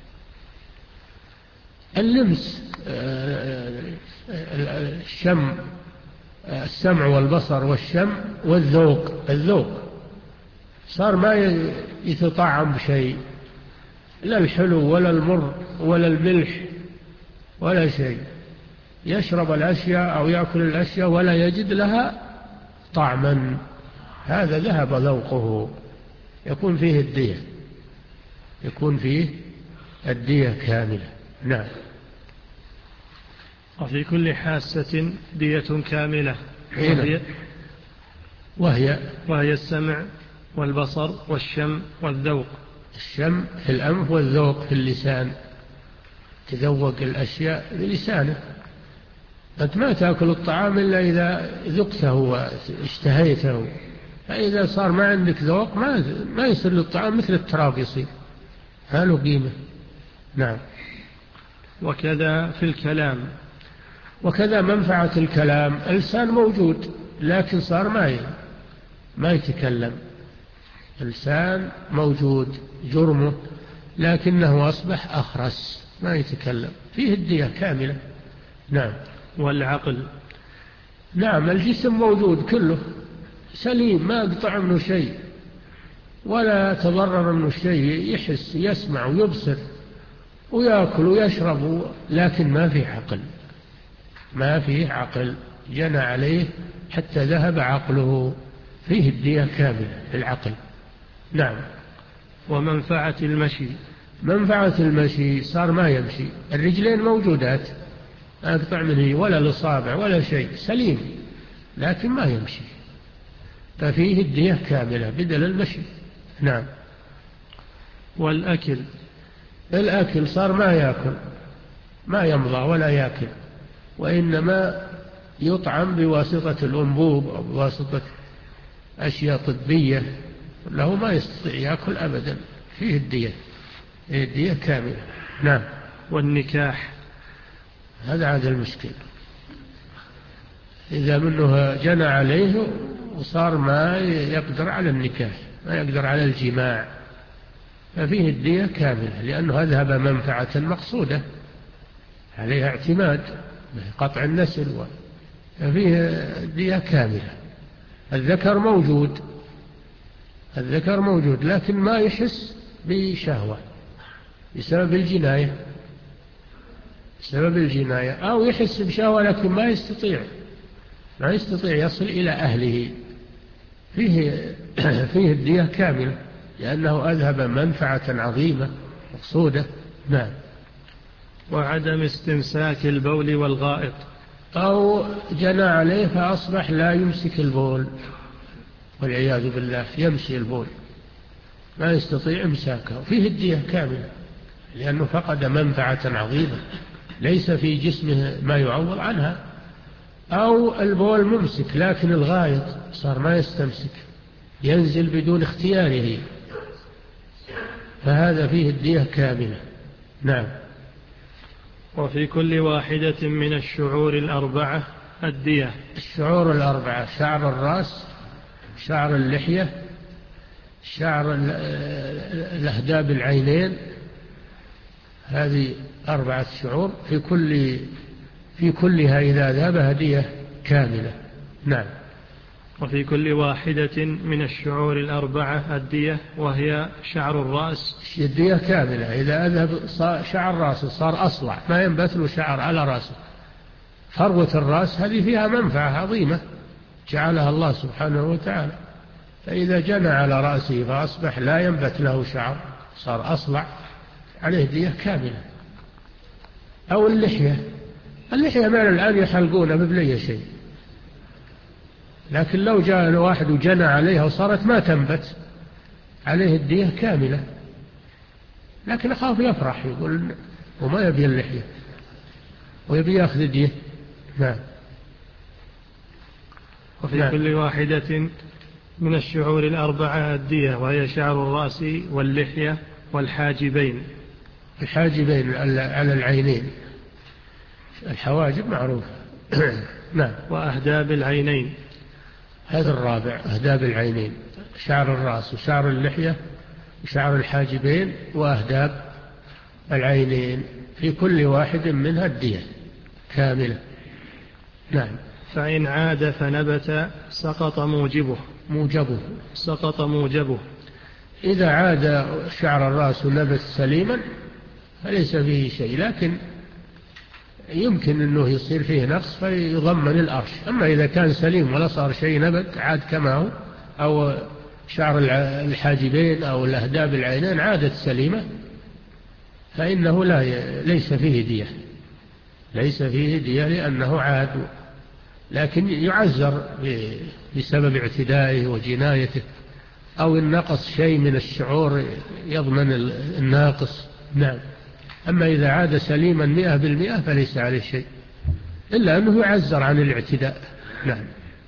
اللمس، الشم، السمع والبصر والشم والذوق، الذوق صار ما يتطعم بشيء، لا الحلو ولا المر ولا الملح ولا شيء، يشرب الأشياء أو يأكل الأشياء ولا يجد لها طعما، هذا ذهب ذوقه، يكون فيه الدية، يكون فيه الدية كاملة. نعم. وفي كل حاسة دية كاملة وهي وهي, وهي السمع والبصر والشم والذوق. الشم في الأنف والذوق في اللسان، تذوق الأشياء بلسانه، أنت ما تأكل الطعام إلا إذا ذقته واشتهيته، فإذا صار ما عندك ذوق ما ما يصير للطعام مثل التراب يصير، هاله قيمة. نعم. وكذا في الكلام، وكذا منفعة الكلام، اللسان موجود لكن صار ما ما يتكلم، اللسان موجود جرمه لكنه أصبح أخرس ما يتكلم، فيه الدية كاملة. نعم. والعقل، نعم، الجسم موجود كله سليم ما قطع منه شيء ولا تضرر منه شيء، يحس يسمع ويبصر ويأكل ويشرب، لكن ما فيه عقل، ما فيه عقل، جنى عليه حتى ذهب عقله، فيه الدية كاملة للعقل. نعم. ومنفعة المشي، منفعة المشي صار ما يمشي، الرجلين موجودات ما أقطع منه ولا الأصابع ولا شيء، سليم لكن ما يمشي، ففيه الدية كاملة بدل المشي. نعم. والأكل، الأكل صار ما يأكل، ما يمضى ولا يأكل، وإنما يطعم بواسطة الأنبوب أو بواسطة أشياء طبية، له ما يستطيع يأكل أبدا، فيه الدية، فيه الدية كاملة. نعم. والنكاح، هذا عاد المشكلة، إذا منه جنى عليه وصار ما يقدر على النكاح، ما يقدر على الجماع، ففيه الدية كاملة لأنه أذهب منفعة مقصودة عليها اعتماد قطع النسل، ففيه الدية كاملة. الذكر موجود، الذكر موجود لكن ما يحس بشهوة بسبب الجناية، بسبب الجناية، أو يحس بشهوة لكن ما يستطيع ما يستطيع يصل إلى أهله، فيه, فيه الدية كاملة لأنه أذهب منفعة عظيمة مقصودة. نعم. وعدم استمساك البول والغائط، أو جنى عليه فأصبح لا يمسك البول والعياذ بالله، يمشي البول ما يستطيع إمساكه، فيه الدية كاملة لأنه فقد منفعة عظيمة ليس في جسمه ما يعوض عنها. أو البول ممسك لكن الغائط صار ما يستمسك، ينزل بدون اختياره، فهذا فيه الدية كاملة. نعم. وفي كل واحدة من الشعور الأربعة الدية. الشعور الأربعة: شعر الرأس، شعر اللحية، شعر الأهداب العينين، هذه أربعة شعور، في كل في كلها إذا ذهب هدية كاملة. نعم. وفي كل واحدة من الشعور الأربعة الدية، وهي شعر الرأس. الدية كاملة إذا أذهب شعر رأسه صار أصلع ما ينبت له شعر على رأسه. فروة الرأس هذه فيها منفعة عظيمة جعلها الله سبحانه وتعالى، فإذا جنى على رأسه فأصبح لا ينبت له شعر صار أصلع عليه دية كاملة. أو اللحية، اللحية ما الآن يحلقونها ببلي شيء، لكن لو جاء واحد وجنى عليها وصارت ما تنبت عليه الدية كاملة، لكن أخاف يفرح يقول وما يبي اللحية ويبي يأخذ الدية. نعم. وفي نعم. كل واحدة من الشعور الأربعة الدية، وهي شعر الرأس واللحية والحاجبين. الحاجبين على العينين، الحواجب معروفة. نعم. وأهداب العينين، هذا الرابع أهداب العينين: شعر الرأس وشعر اللحية وشعر الحاجبين وأهداب العينين، في كل واحد منها الدية كاملة. نعم. فإن عاد فنبت سقط موجبه موجبه سقط موجبه إذا عاد شعر الرأس ونبت سليما فليس فيه شيء، لكن يمكن أنه يصير فيه نقص فيضمن الأرش. أما إذا كان سليم ولا صار شيء نبت عاد كما هو، أو شعر الحاجبين أو الأهداب العينين عادت سليمة، فإنه لا ي... ليس فيه دية ليس فيه دية لأنه عاد، لكن يعزر بسبب اعتدائه وجنايته، أو النقص شيء من الشعور يضمن الناقص. نعم. أما إذا عاد سليما مئة بالمئة فليس عليه شيء إلا أنه يعزر عن الاعتداء. نعم.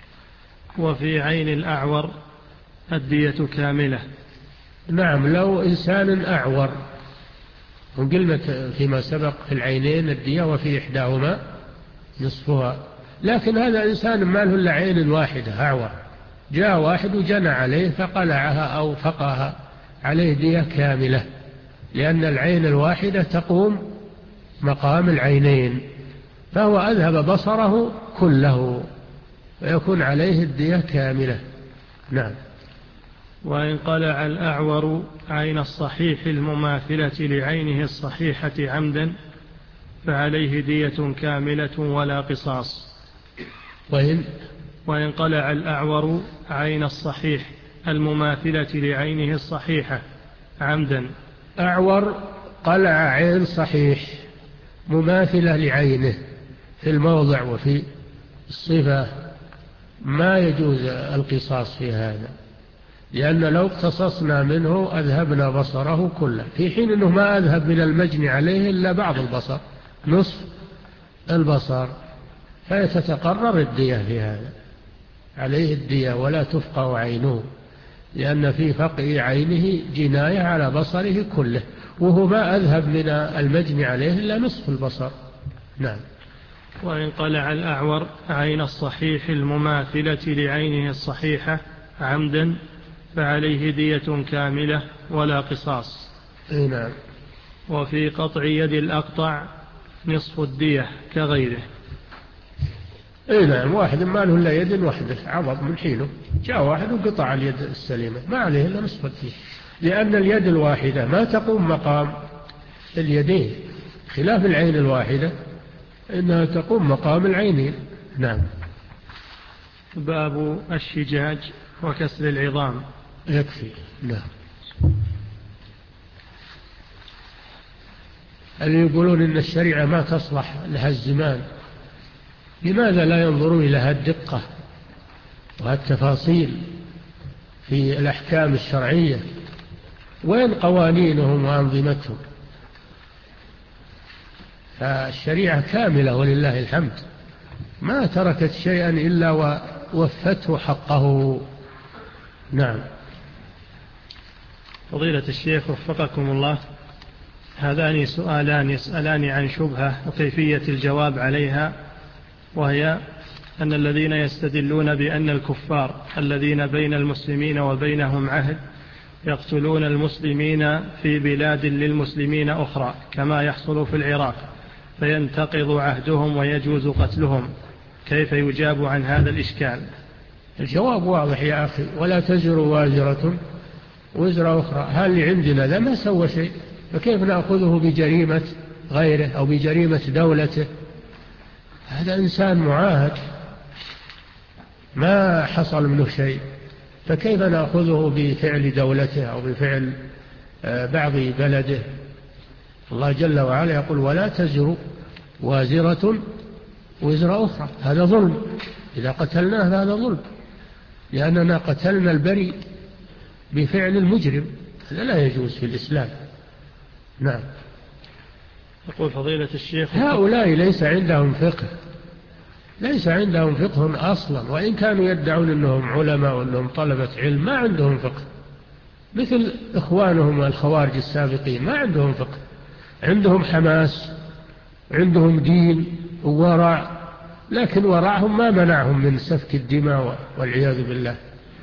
وفي عين الأعور الدية كاملة. نعم. لو إنسان أعور، وقلنا فيما سبق في العينين الدية وفي إحداهما نصفها، لكن هذا إنسان ما له إلا عين واحدة أعور، جاء واحد وجنى عليه فقلعها أو فقها، عليه دية كاملة، لأن العين الواحدة تقوم مقام العينين، فهو أذهب بصره كله ويكون عليه الدية كاملة. نعم. وإن قلع الأعور عين الصحيح المماثلة لعينه الصحيحة عمدا فعليه دية كاملة ولا قصاص. وإن وإن قلع الأعور عين الصحيح المماثلة لعينه الصحيحة عمدا. أعور قلع عين صحيح مماثلة لعينه في الموضع وفي الصفة، ما يجوز القصاص في هذا، لأن لو اقتصصنا منه أذهبنا بصره كله، في حين أنه ما أذهب من المجني عليه إلا بعض البصر، نصف البصر، فيتتقرر الدية في هذا، عليه الدية ولا تفقع عينه، لأن في فقع عينه جناية على بصره كله، وهو ما أذهب من المجني عليه إلا نصف البصر. نعم. وإن قلع الأعور عين الصحيح المماثلة لعينه الصحيحة عمدا فعليه دية كاملة ولا قصاص. نعم. وفي قطع يد الأقطع نصف الدية كغيره. اي نعم. واحد ما له الا يد واحدة عضب من حيله، جاء واحد وقطع اليد السليمة ما عليه الا نصف الدية، لأن اليد الواحدة ما تقوم مقام اليدين، خلاف العين الواحدة إنها تقوم مقام العينين. نعم. باب الشجاج وكسر العظام. يكفي. نعم. اللي يقولون إن الشريعة ما تصلح لها الزمان، لماذا لا ينظرون إلى هالدقة وهالتفاصيل في الأحكام الشرعية؟ وين قوانينهم وأنظمتهم؟ فالشريعة كاملة ولله الحمد، ما تركت شيئا إلا ووفته حقه. نعم. فضيلة الشيخ وفقكم الله، هذان سؤالان يسألان عن شبهة وكيفية الجواب عليها، وهي أن الذين يستدلون بأن الكفار الذين بين المسلمين وبينهم عهد يقتلون المسلمين في بلاد للمسلمين أخرى كما يحصل في العراق، فينتقض عهدهم ويجوز قتلهم، كيف يجاب عن هذا الإشكال؟ الجواب واضح يا أخي، ولا تزر وازرة وزر أخرى. هل عندنا ذا ما سوى شيء، فكيف نأخذه بجريمة غيره أو بجريمة دولته؟ هذا إنسان معاهد ما حصل منه شيء، فكيف نأخذه بفعل دولته أو بفعل بعض بلده؟ الله جل وعلا يقول ولا تزر وازرة وزر أخرى. هذا ظلم، إذا قتلناه هذا ظلم، لأننا قتلنا البريء بفعل المجرم، هذا لا يجوز في الإسلام. نعم. يقول فضيلة الشيخ هؤلاء ليس عندهم فقه، ليس عندهم فقه أصلا، وإن كانوا يدعون أنهم علماء وأنهم طلبة علم، ما عندهم فقه، مثل إخوانهم الخوارج السابقين ما عندهم فقه. عندهم حماس، عندهم دين وورع، لكن ورعهم ما منعهم من سفك الدماء والعياذ بالله.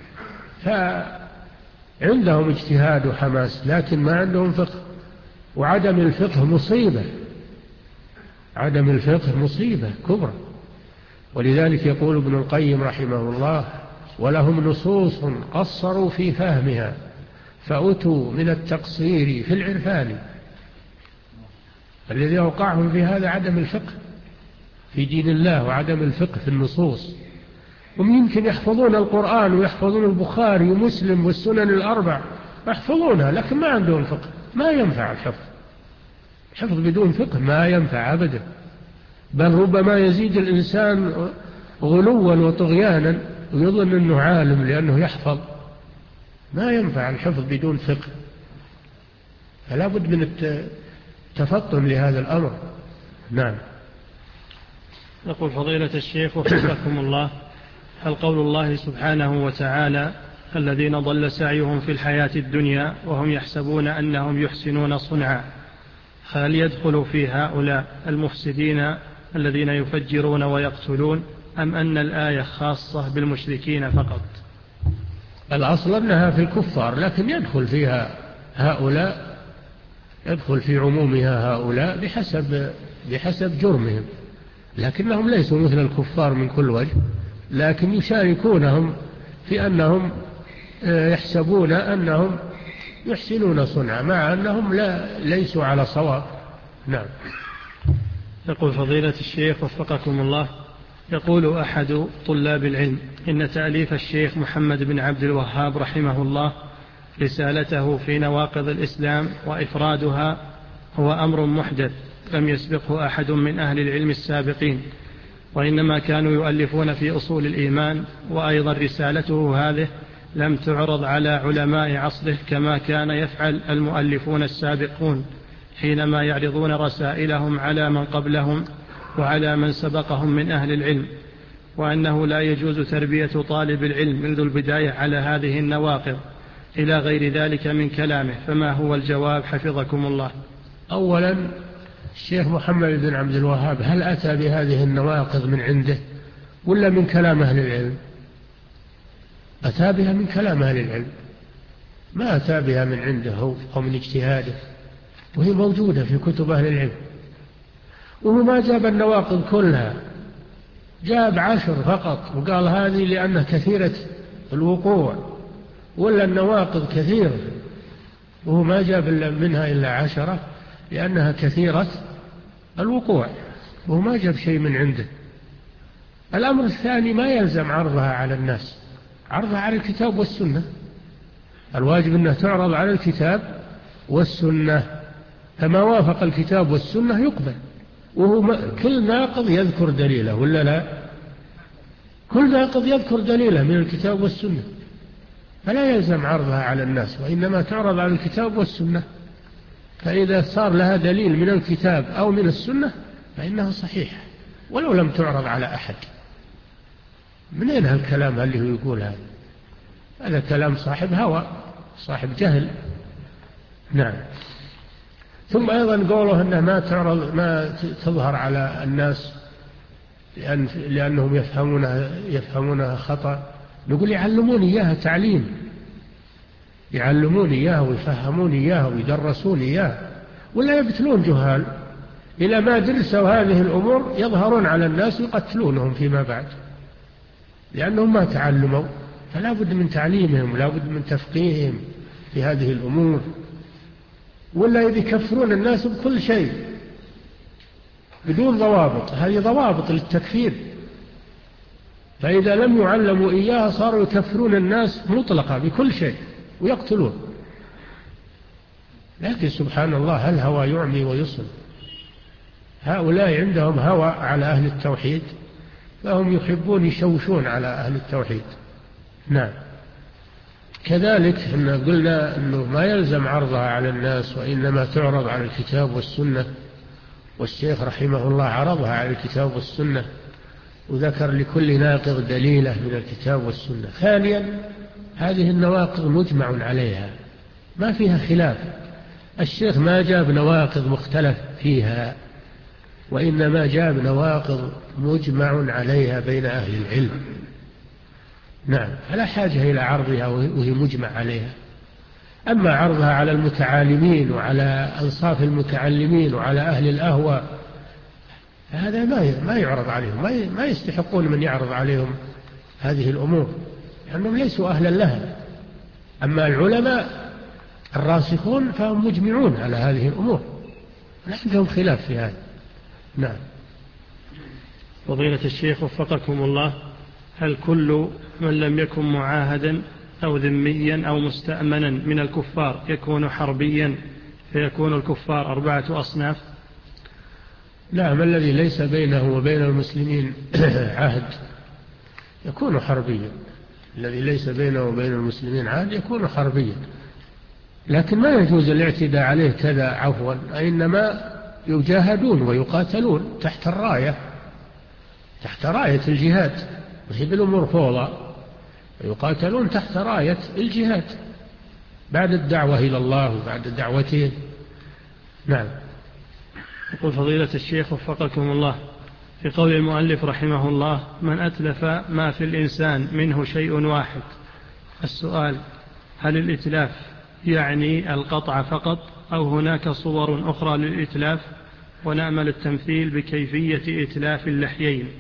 فعندهم اجتهاد وحماس لكن ما عندهم فقه، وعدم الفقه مصيبة، عدم الفقه مصيبة كبرى. ولذلك يقول ابن القيم رحمه الله ولهم نصوص قصروا في فهمها فأتوا من التقصير في العرفان. الذي أوقعهم في هذا عدم الفقه في دين الله وعدم الفقه في النصوص. هم يمكن يحفظون القرآن ويحفظون البخاري ومسلم والسنن الأربع يحفظونها، لكن ما عندهم فقه، ما ينفع الحفظ. الحفظ بدون فقه ما ينفع أبدا، بل ربما يزيد الإنسان غلوا وطغيانا ويظن أنه عالم لأنه يحفظ. ما ينفع الحفظ بدون فقه، فلا بد من التفطن لهذا الأمر. نعم. يقول فضيلة الشيخ وفقكم الله، هل قول الله سبحانه وتعالى الذين ضل سعيهم في الحياة الدنيا وهم يحسبون أنهم يحسنون صنعا، هل يدخل في هؤلاء المفسدين الذين يفجرون ويقتلون، أم أن الآية خاصة بالمشركين فقط؟ الأصل أنها في الكفار، لكن يدخل فيها هؤلاء، يدخل في عمومها هؤلاء بحسب, بحسب جرمهم، لكنهم ليسوا مثل الكفار من كل وجه، لكن يشاركونهم في أنهم يحسبون أنهم يحسنون صنعا مع أنهم لا ليسوا على صواب. نعم. يقول فضيلة الشيخ وفقكم الله، يقول أحد طلاب العلم إن تأليف الشيخ محمد بن عبد الوهاب رحمه الله رسالته في نواقض الإسلام وإفرادها هو أمر محدث لم يسبقه أحد من أهل العلم السابقين، وإنما كانوا يؤلفون في أصول الإيمان، وأيضا رسالته هذه لم تعرض على علماء عصره كما كان يفعل المؤلفون السابقون حينما يعرضون رسائلهم على من قبلهم وعلى من سبقهم من أهل العلم، وأنه لا يجوز تربية طالب العلم منذ البداية على هذه النواقض إلى غير ذلك من كلامه، فما هو الجواب حفظكم الله؟ أولا الشيخ محمد بن عبد الوهاب هل أتى بهذه النواقض من عنده ولا من كلام أهل العلم؟ أتى بها من كلام أهل العلم، ما أتى بها من عنده أو من اجتهاده، وهي موجودة في كتب أهل العلم. وهو ما جاب النواقض كلها، جاب عشر فقط وقال هذه لأنها كثيرة الوقوع، ولا النواقض كثيرة، وهو ما جاب منها إلا عشرة لأنها كثيرة الوقوع، وهو ما جاب شيء من عنده. الأمر الثاني ما يلزم عرضها على الناس، عرضها على الكتاب والسنة. الواجب أنها تعرض على الكتاب والسنة، فما وافق الكتاب والسنة يقبل، وهو كل ناقض يذكر دليله ولا لا؟ كل ناقض يذكر دليله من الكتاب والسنة، فلا يلزم عرضها على الناس، وإنما تعرض على الكتاب والسنة. فإذا صار لها دليل من الكتاب أو من السنة فإنها صحيحة ولو لم تعرض على أحد. من أين هالكلام اللي هو يقول هذا؟ هذا كلام صاحب هوى، صاحب جهل. نعم. ثم أيضا قوله أنها ما تعرض ما تظهر على الناس لأن لأنهم يفهمونها يفهمونها خطأ. نقول يعلمون إياها تعليم، يعلمون إياها ويفهمون إياها ويدرسون إياها، ولا يبتلون جهال إلى ما درسوا هذه الأمور يظهرون على الناس يقتلونهم فيما بعد، لأنهم ما تعلموا. فلا بد من تعليمهم ولا بد من تفقيههم في هذه الأمور، ولا يكفرون الناس بكل شيء بدون ضوابط. هذه ضوابط للتكفير، فإذا لم يعلموا إياها صاروا يكفرون الناس مطلقة بكل شيء ويقتلون. لكن سبحان الله الهوى يعمي ويصل. هؤلاء عندهم هوى على أهل التوحيد، فهم يحبون يشوشون على أهل التوحيد. نعم. كذلك إن قلنا أنه ما يلزم عرضها على الناس، وإنما تعرض على الكتاب والسنة، والشيخ رحمه الله عرضها على الكتاب والسنة وذكر لكل ناقض دليله من الكتاب والسنة. ثانيا هذه النواقض مجمع عليها ما فيها خلاف، الشيخ ما جاب نواقض مختلف فيها، وإنما جاب نواقض مجمع عليها بين أهل العلم. نعم. فلا حاجة إلى عرضها وهي مجمع عليها. أما عرضها على المتعالمين وعلى أنصاف المتعلمين وعلى أهل الأهواء هذا ما يعرض عليهم، ما يستحقون من يعرض عليهم هذه الأمور لأنهم ليسوا أهلا لها. أما العلماء الراسخون فهم مجمعون على هذه الأمور، لا عندهم خلاف في هذا. نعم. فضيلة الشيخ وفقكم الله، هل كل من لم يكن معاهدا أو ذميا أو مستأمنا من الكفار يكون حربيا فيكون الكفار أربعة أصناف؟ لا، ما الذي ليس بينه وبين المسلمين عهد يكون حربيا، الذي ليس بينه وبين المسلمين عهد يكون حربيا، لكن ما يجوز الاعتداء عليه كذا عفوا، إنما يجاهدون ويقاتلون تحت الراية، تحت راية الجهاد، وهي بالأمور فوضى، ويقاتلون تحت راية الجهاد بعد الدعوة إلى الله وبعد دعوته. نعم. يقول فضيلة الشيخ وفقكم الله، في قول المؤلف رحمه الله: من أتلف ما في الإنسان منه شيء واحد. السؤال: هل الإتلاف يعني القطع فقط أو هناك صور أخرى للإتلاف؟ ونأمل التمثيل بكيفية إتلاف اللحيين.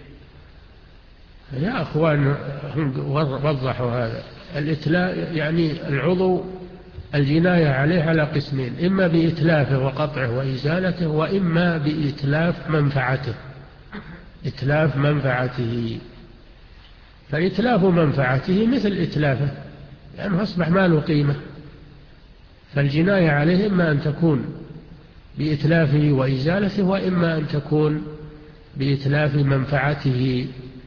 يا أخوان وضحوا هذا. الإتلاف يعني العضو الجناية عليه على قسمين: إما بإتلافه وقطعه وإزالته، وإما بإتلاف منفعته، إتلاف منفعته. فإتلاف منفعته مثل إتلافه لأنه يعني أصبح ما له قيمة، فالجناية عليه إما أن تكون بإتلافه وإزالته، وإما أن تكون بإتلاف منفعته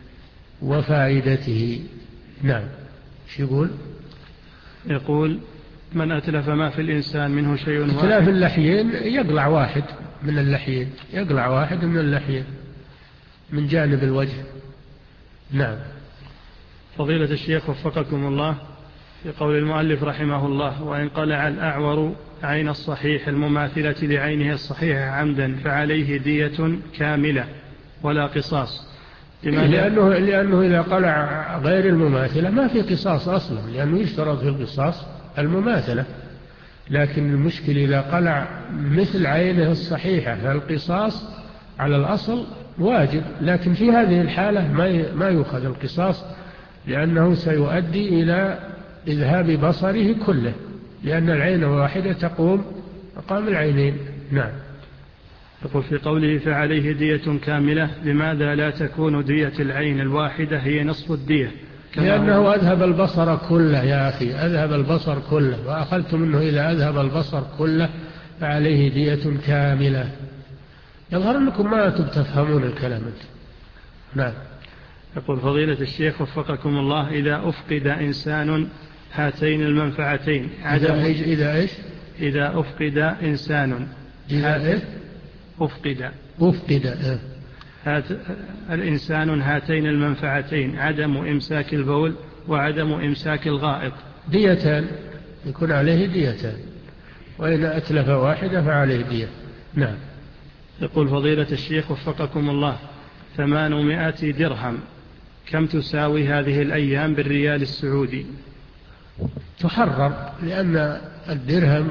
وفائدته. نعم. شو يقول؟ يقول: من أتلف ما في الإنسان منه شيء واحد. إتلاف اللحيين يقلع واحد من اللحيين، يقلع واحد من اللحيين من جانب الوجه. نعم. فضيلة الشيخ وفقكم الله، في قول المؤلف رحمه الله: وإن قلع الأعور عين الصحيح المماثلة لعينه الصحيح عمدا فعليه دية كاملة ولا قصاص. لأنه, لأنه إذا قلع غير المماثلة ما في قصاص أصلا، لأنه يشترط في القصاص المماثلة، لكن المشكل إذا قلع مثل عينه الصحيحة فالقصاص على الأصل واجب، لكن في هذه الحالة ما يؤخذ القصاص، لأنه سيؤدي إلى إذهاب بصره كله، لأن العين الواحدة تقوم مقام العينين. نعم. يقول في قوله فعليه دية كاملة: لماذا لا تكون دية العين الواحدة هي نصف الدية لأنه أذهب البصر كله يا أخي، أذهب البصر كله، وأخذت منه إذا أذهب البصر كله فعليه دية كاملة. يظهر أنكم ما تفهمون الكلام. نعم. يقول فضيلة الشيخ وفقكم الله: إذا أفقد إنسان هاتين المنفعتين عدم إذا إيش إذا إيش إذا أفقد إنسان إذا إيش أفقد أفقد هات الإنسان هاتين المنفعتين عدم إمساك البول وعدم إمساك الغائط، ديتان، يكون عليه ديتان، وإذا أتلف واحدة فعليه دية. نعم. يقول فضيلة الشيخ وفقكم الله: ثمانمائة درهم كم تساوي هذه الأيام بالريال السعودي؟ تحرر، لأن الدرهم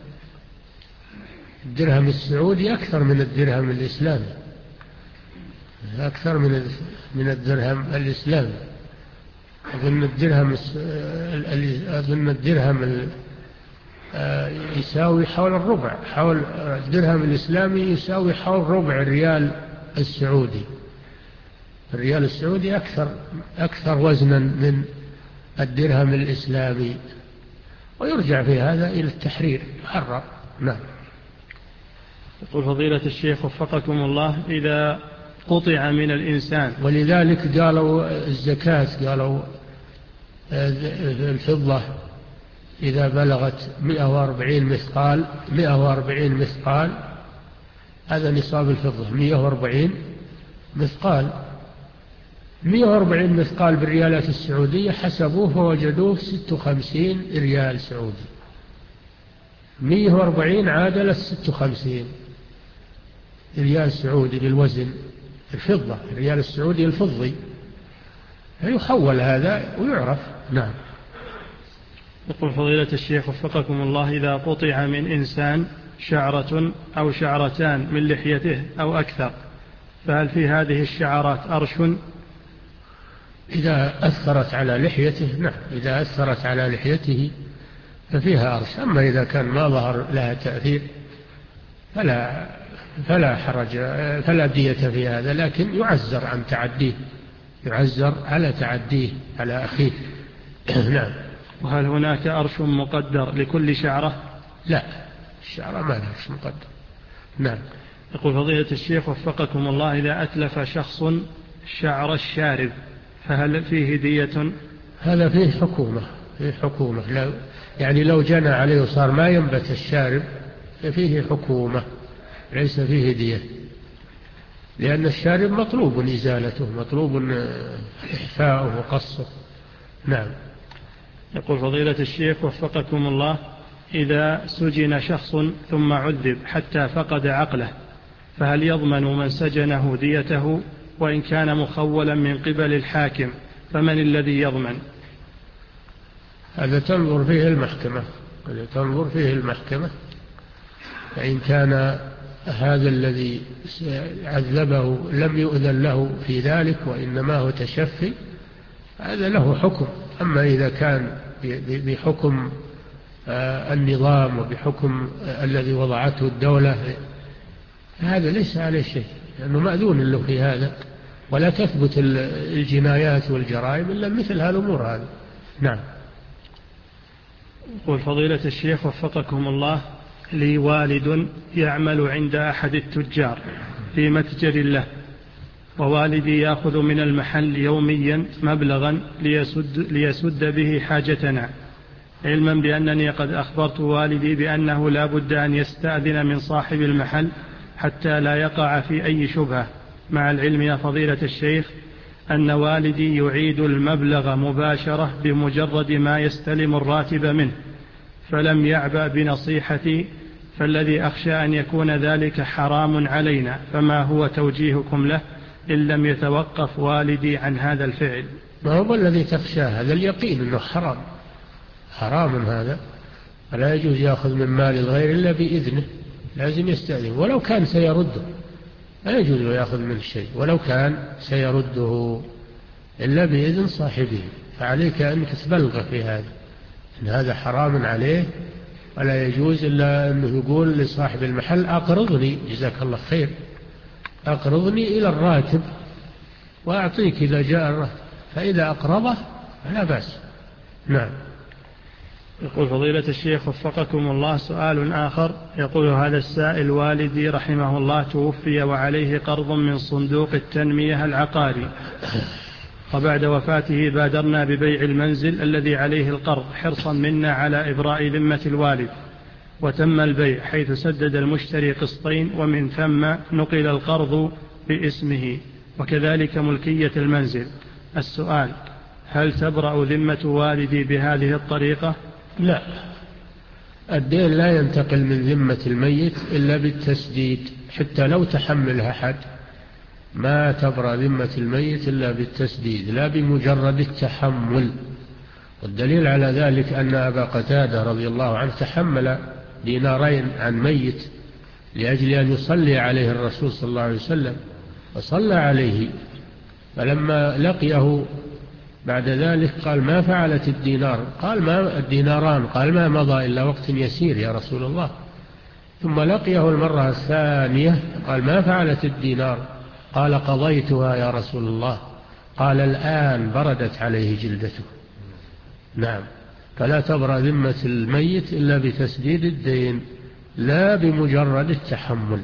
الدرهم السعودي أكثر من الدرهم الإسلامي، أكثر من من الدرهم الإسلامي. أظن الدرهم أظن الدرهم يساوي حول الربع، حول الدرهم الإسلامي يساوي حول ربع الريال السعودي. الريال السعودي أكثر أكثر وزنا من الدرهم الإسلامي، ويرجع في هذا إلى التحرير، يحرر. نعم. يقول فضيلة الشيخ وفقكم الله: إذا قطع من الإنسان، ولذلك قالوا الزكاة، قالوا الفضة إذا بلغت مئة وأربعين مثقال مئة وأربعين مثقال هذا نصاب الفضة، مئة وأربعين مثقال مئة وأربعين مثقال بالريالات السعودية حسبوه فوجدوه ستة وخمسين ريال سعودي. مئة وأربعين عادلة ستة وخمسين ريال سعودي للوزن الفضة، الريال السعودي الفضي، يحول هذا ويعرف. نعم. يقول فضيلة الشيخ وفقكم الله: إذا قطع من إنسان شعرة أو شعرتان من لحيته أو أكثر، فهل في هذه الشعرات أرش؟ إذا أثرت على لحيته، نعم، إذا أثرت على لحيته ففيها أرش. أما إذا كان ما ظهر لها تأثير فلا فلا حرج، فلا دية في هذا، لكن يعزر عن تعديه، يعزر على تعديه على أخيه. نعم. وهل هناك أرش مقدر لكل شعرة؟ لا، الشعرة ما لها أرش مقدر. نعم. يقول فضيلة الشيخ وفقكم الله: إذا أتلف شخص شعر الشارب فهل فيه دية؟ هذا فيه حكومة، فيه حكومة. لو يعني لو جنى عليه وصار ما ينبت الشارب ففيه حكومة، ليس فيه دية، لأن الشارب مطلوب إزالته، مطلوب إحفاؤه وقصه. نعم. يقول فضيلة الشيخ وفقكم الله: إذا سجن شخص ثم عذب حتى فقد عقله فهل يضمن من سجنه ديته؟ وإن كان مخولا من قبل الحاكم فمن الذي يضمن؟ هذا تنظر فيه المحكمة، هذا تنظر فيه المحكمة. فإن كان هذا الذي عذبه لم يؤذن له في ذلك وإنما هو تشفي، هذا له حكم. أما إذا كان بحكم النظام وبحكم الذي وضعته الدولة هذا ليس عليه شيء، لأنه مأذون له في هذا، ولا تثبت الجنايات والجرائم إلا مثل هالأمور هذه. نعم. يقول فضيلة الشيخ وفقكم الله: لي والد يعمل عند أحد التجار في متجر له، ووالدي يأخذ من المحل يوميا مبلغا ليسد, ليسد به حاجتنا، علما بأنني قد أخبرت والدي بأنه لا بد أن يستأذن من صاحب المحل حتى لا يقع في أي شبهة، مع العلم يا فضيلة الشيخ أن والدي يعيد المبلغ مباشرة بمجرد ما يستلم الراتب منه، فلم يعبأ بنصيحتي، فالذي أخشى أن يكون ذلك حرام علينا، فما هو توجيهكم له إن لم يتوقف والدي عن هذا الفعل؟ ما هو الذي تخشى؟ هذا اليقين أنه حرام، حرام هذا، فلا يجوز يأخذ من مال الغير إلا بإذنه، لازم يستأذن، ولو كان سيرده لا يجوز يأخذ منه شيء، ولو كان سيرده إلا بإذن صاحبه. فعليك أنك تبلغ في هذا، إن هذا حرام عليه، ولا يجوز إلا أنه يقول لصاحب المحل أقرضني جزاك الله خير، أقرضني إلى الراتب وأعطيك إذا جاء الراتب. فإذا أقرضه لا بأس. نعم. يقول فضيلة الشيخ وفقكم الله سؤال آخر، يقول هذا السائل: والدي رحمه الله توفي وعليه قرض من صندوق التنمية العقاري، وبعد وفاته بادرنا ببيع المنزل الذي عليه القرض حرصا منا على إبراء ذمة الوالد، وتم البيع حيث سدد المشتري قسطين، ومن ثم نقل القرض باسمه وكذلك ملكية المنزل. السؤال: هل تبرأ ذمة والدي بهذه الطريقة؟ لا، الدين لا ينتقل من ذمة الميت إلا بالتسديد، حتى لو تحملها حد ما تبرأ ذمة الميت إلا بالتسديد لا بمجرد التحمل. والدليل على ذلك أن أبا قتادة رضي الله عنه تحمل دينارين عن ميت لأجل أن يصلي عليه الرسول صلى الله عليه وسلم، وصلى عليه، فلما لقيه بعد ذلك قال: ما فعلت الدينار؟ قال: ما الديناران؟ قال: ما مضى إلا وقت يسير يا رسول الله. ثم لقيه المرة الثانية قال: ما فعلت الدينار؟ قال: قضيتها يا رسول الله. قال: الآن بردت عليه جلدته. نعم. فلا تبرأ ذمة الميت إلا بتسديد الدين لا بمجرد التحمل.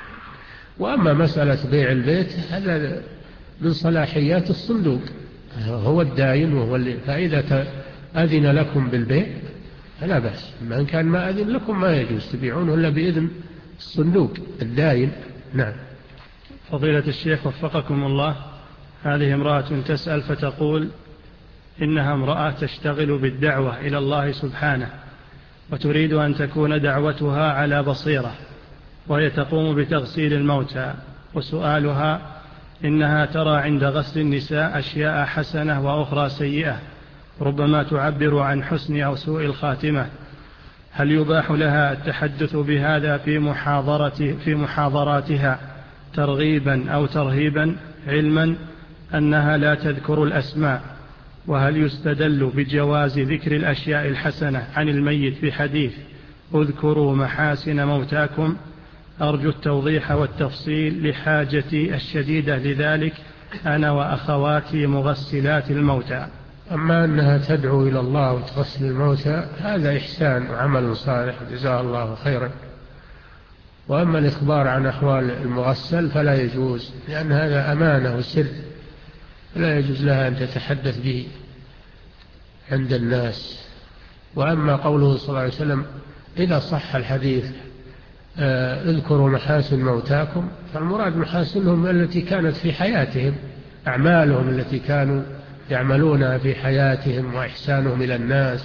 وأما مسألة بيع البيت هذا من صلاحيات الصندوق، هو الداين وهو اللي، فإذا أذن لكم بالبيع فلا بأس، ما إن كان ما أذن لكم ما يجوز تبيعونه إلا بإذن الصندوق الداين. نعم. فضيلة الشيخ وفقكم الله، هذه امرأة تسأل فتقول إنها امرأة تشتغل بالدعوة إلى الله سبحانه، وتريد أن تكون دعوتها على بصيرة، وهي تقوم بتغسيل الموتى، وسؤالها: إنها ترى عند غسل النساء أشياء حسنة وأخرى سيئة ربما تعبر عن حسن أو سوء الخاتمة، هل يباح لها التحدث بهذا في محاضرة في محاضراتها ترغيبا أو ترهيبا، علما أنها لا تذكر الأسماء؟ وهل يستدل بجواز ذكر الأشياء الحسنة عن الميت بحديث: اذكروا محاسن موتاكم؟ أرجو التوضيح والتفصيل لحاجتي الشديدة لذلك أنا وأخواتي مغسلات الموتى. أما أنها تدعو إلى الله وتغسل الموتى هذا إحسان وعمل صالح جزاه الله خيرا، وأما الإخبار عن أحوال المغسل فلا يجوز، لأن هذا أمانة وسر لا يجوز لها أن تتحدث به عند الناس. وأما قوله صلى الله عليه وسلم إذا صح الحديث اذكروا محاسن موتاكم، فالمراد محاسنهم التي كانت في حياتهم، أعمالهم التي كانوا يعملونها في حياتهم وإحسانهم إلى الناس.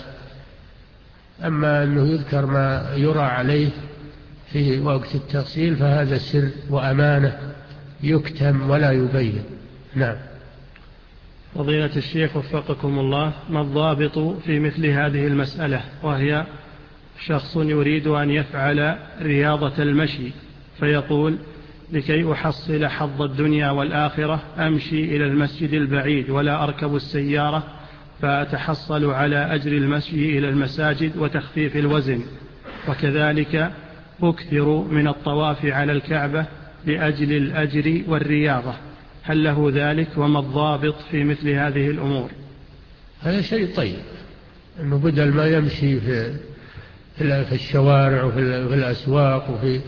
أما أنه يذكر ما يرى عليه في وقت التغسيل فهذا سر وأمانة يكتم ولا يبين. نعم. فضيلة الشيخ وفقكم الله، ما الضابط في مثل هذه المسألة، وهي شخص يريد أن يفعل رياضة المشي فيقول: لكي أحصل حظ الدنيا والآخرة أمشي إلى المسجد البعيد ولا أركب السيارة، فأتحصل على أجر المشي إلى المساجد وتخفيف الوزن، وكذلك أكثر من الطواف على الكعبة لأجل الأجر والرياضة، هل له ذلك؟ وما الضابط في مثل هذه الأمور؟ هذا شيء طيب، أنه بدل ما يمشي في في الشوارع وفي الأسواق وفي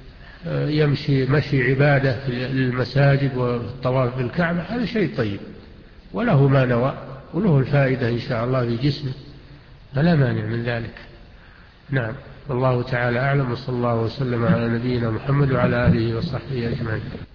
يمشي مشي عبادة في المساجد والطواف بالكعبة، هذا شيء طيب وله ما نوى وله الفائدة إن شاء الله في جسمه، فلا مانع من ذلك. نعم. والله تعالى أعلم، وصلى الله وسلم على نبينا محمد وعلى آله وصحبه أجمعين.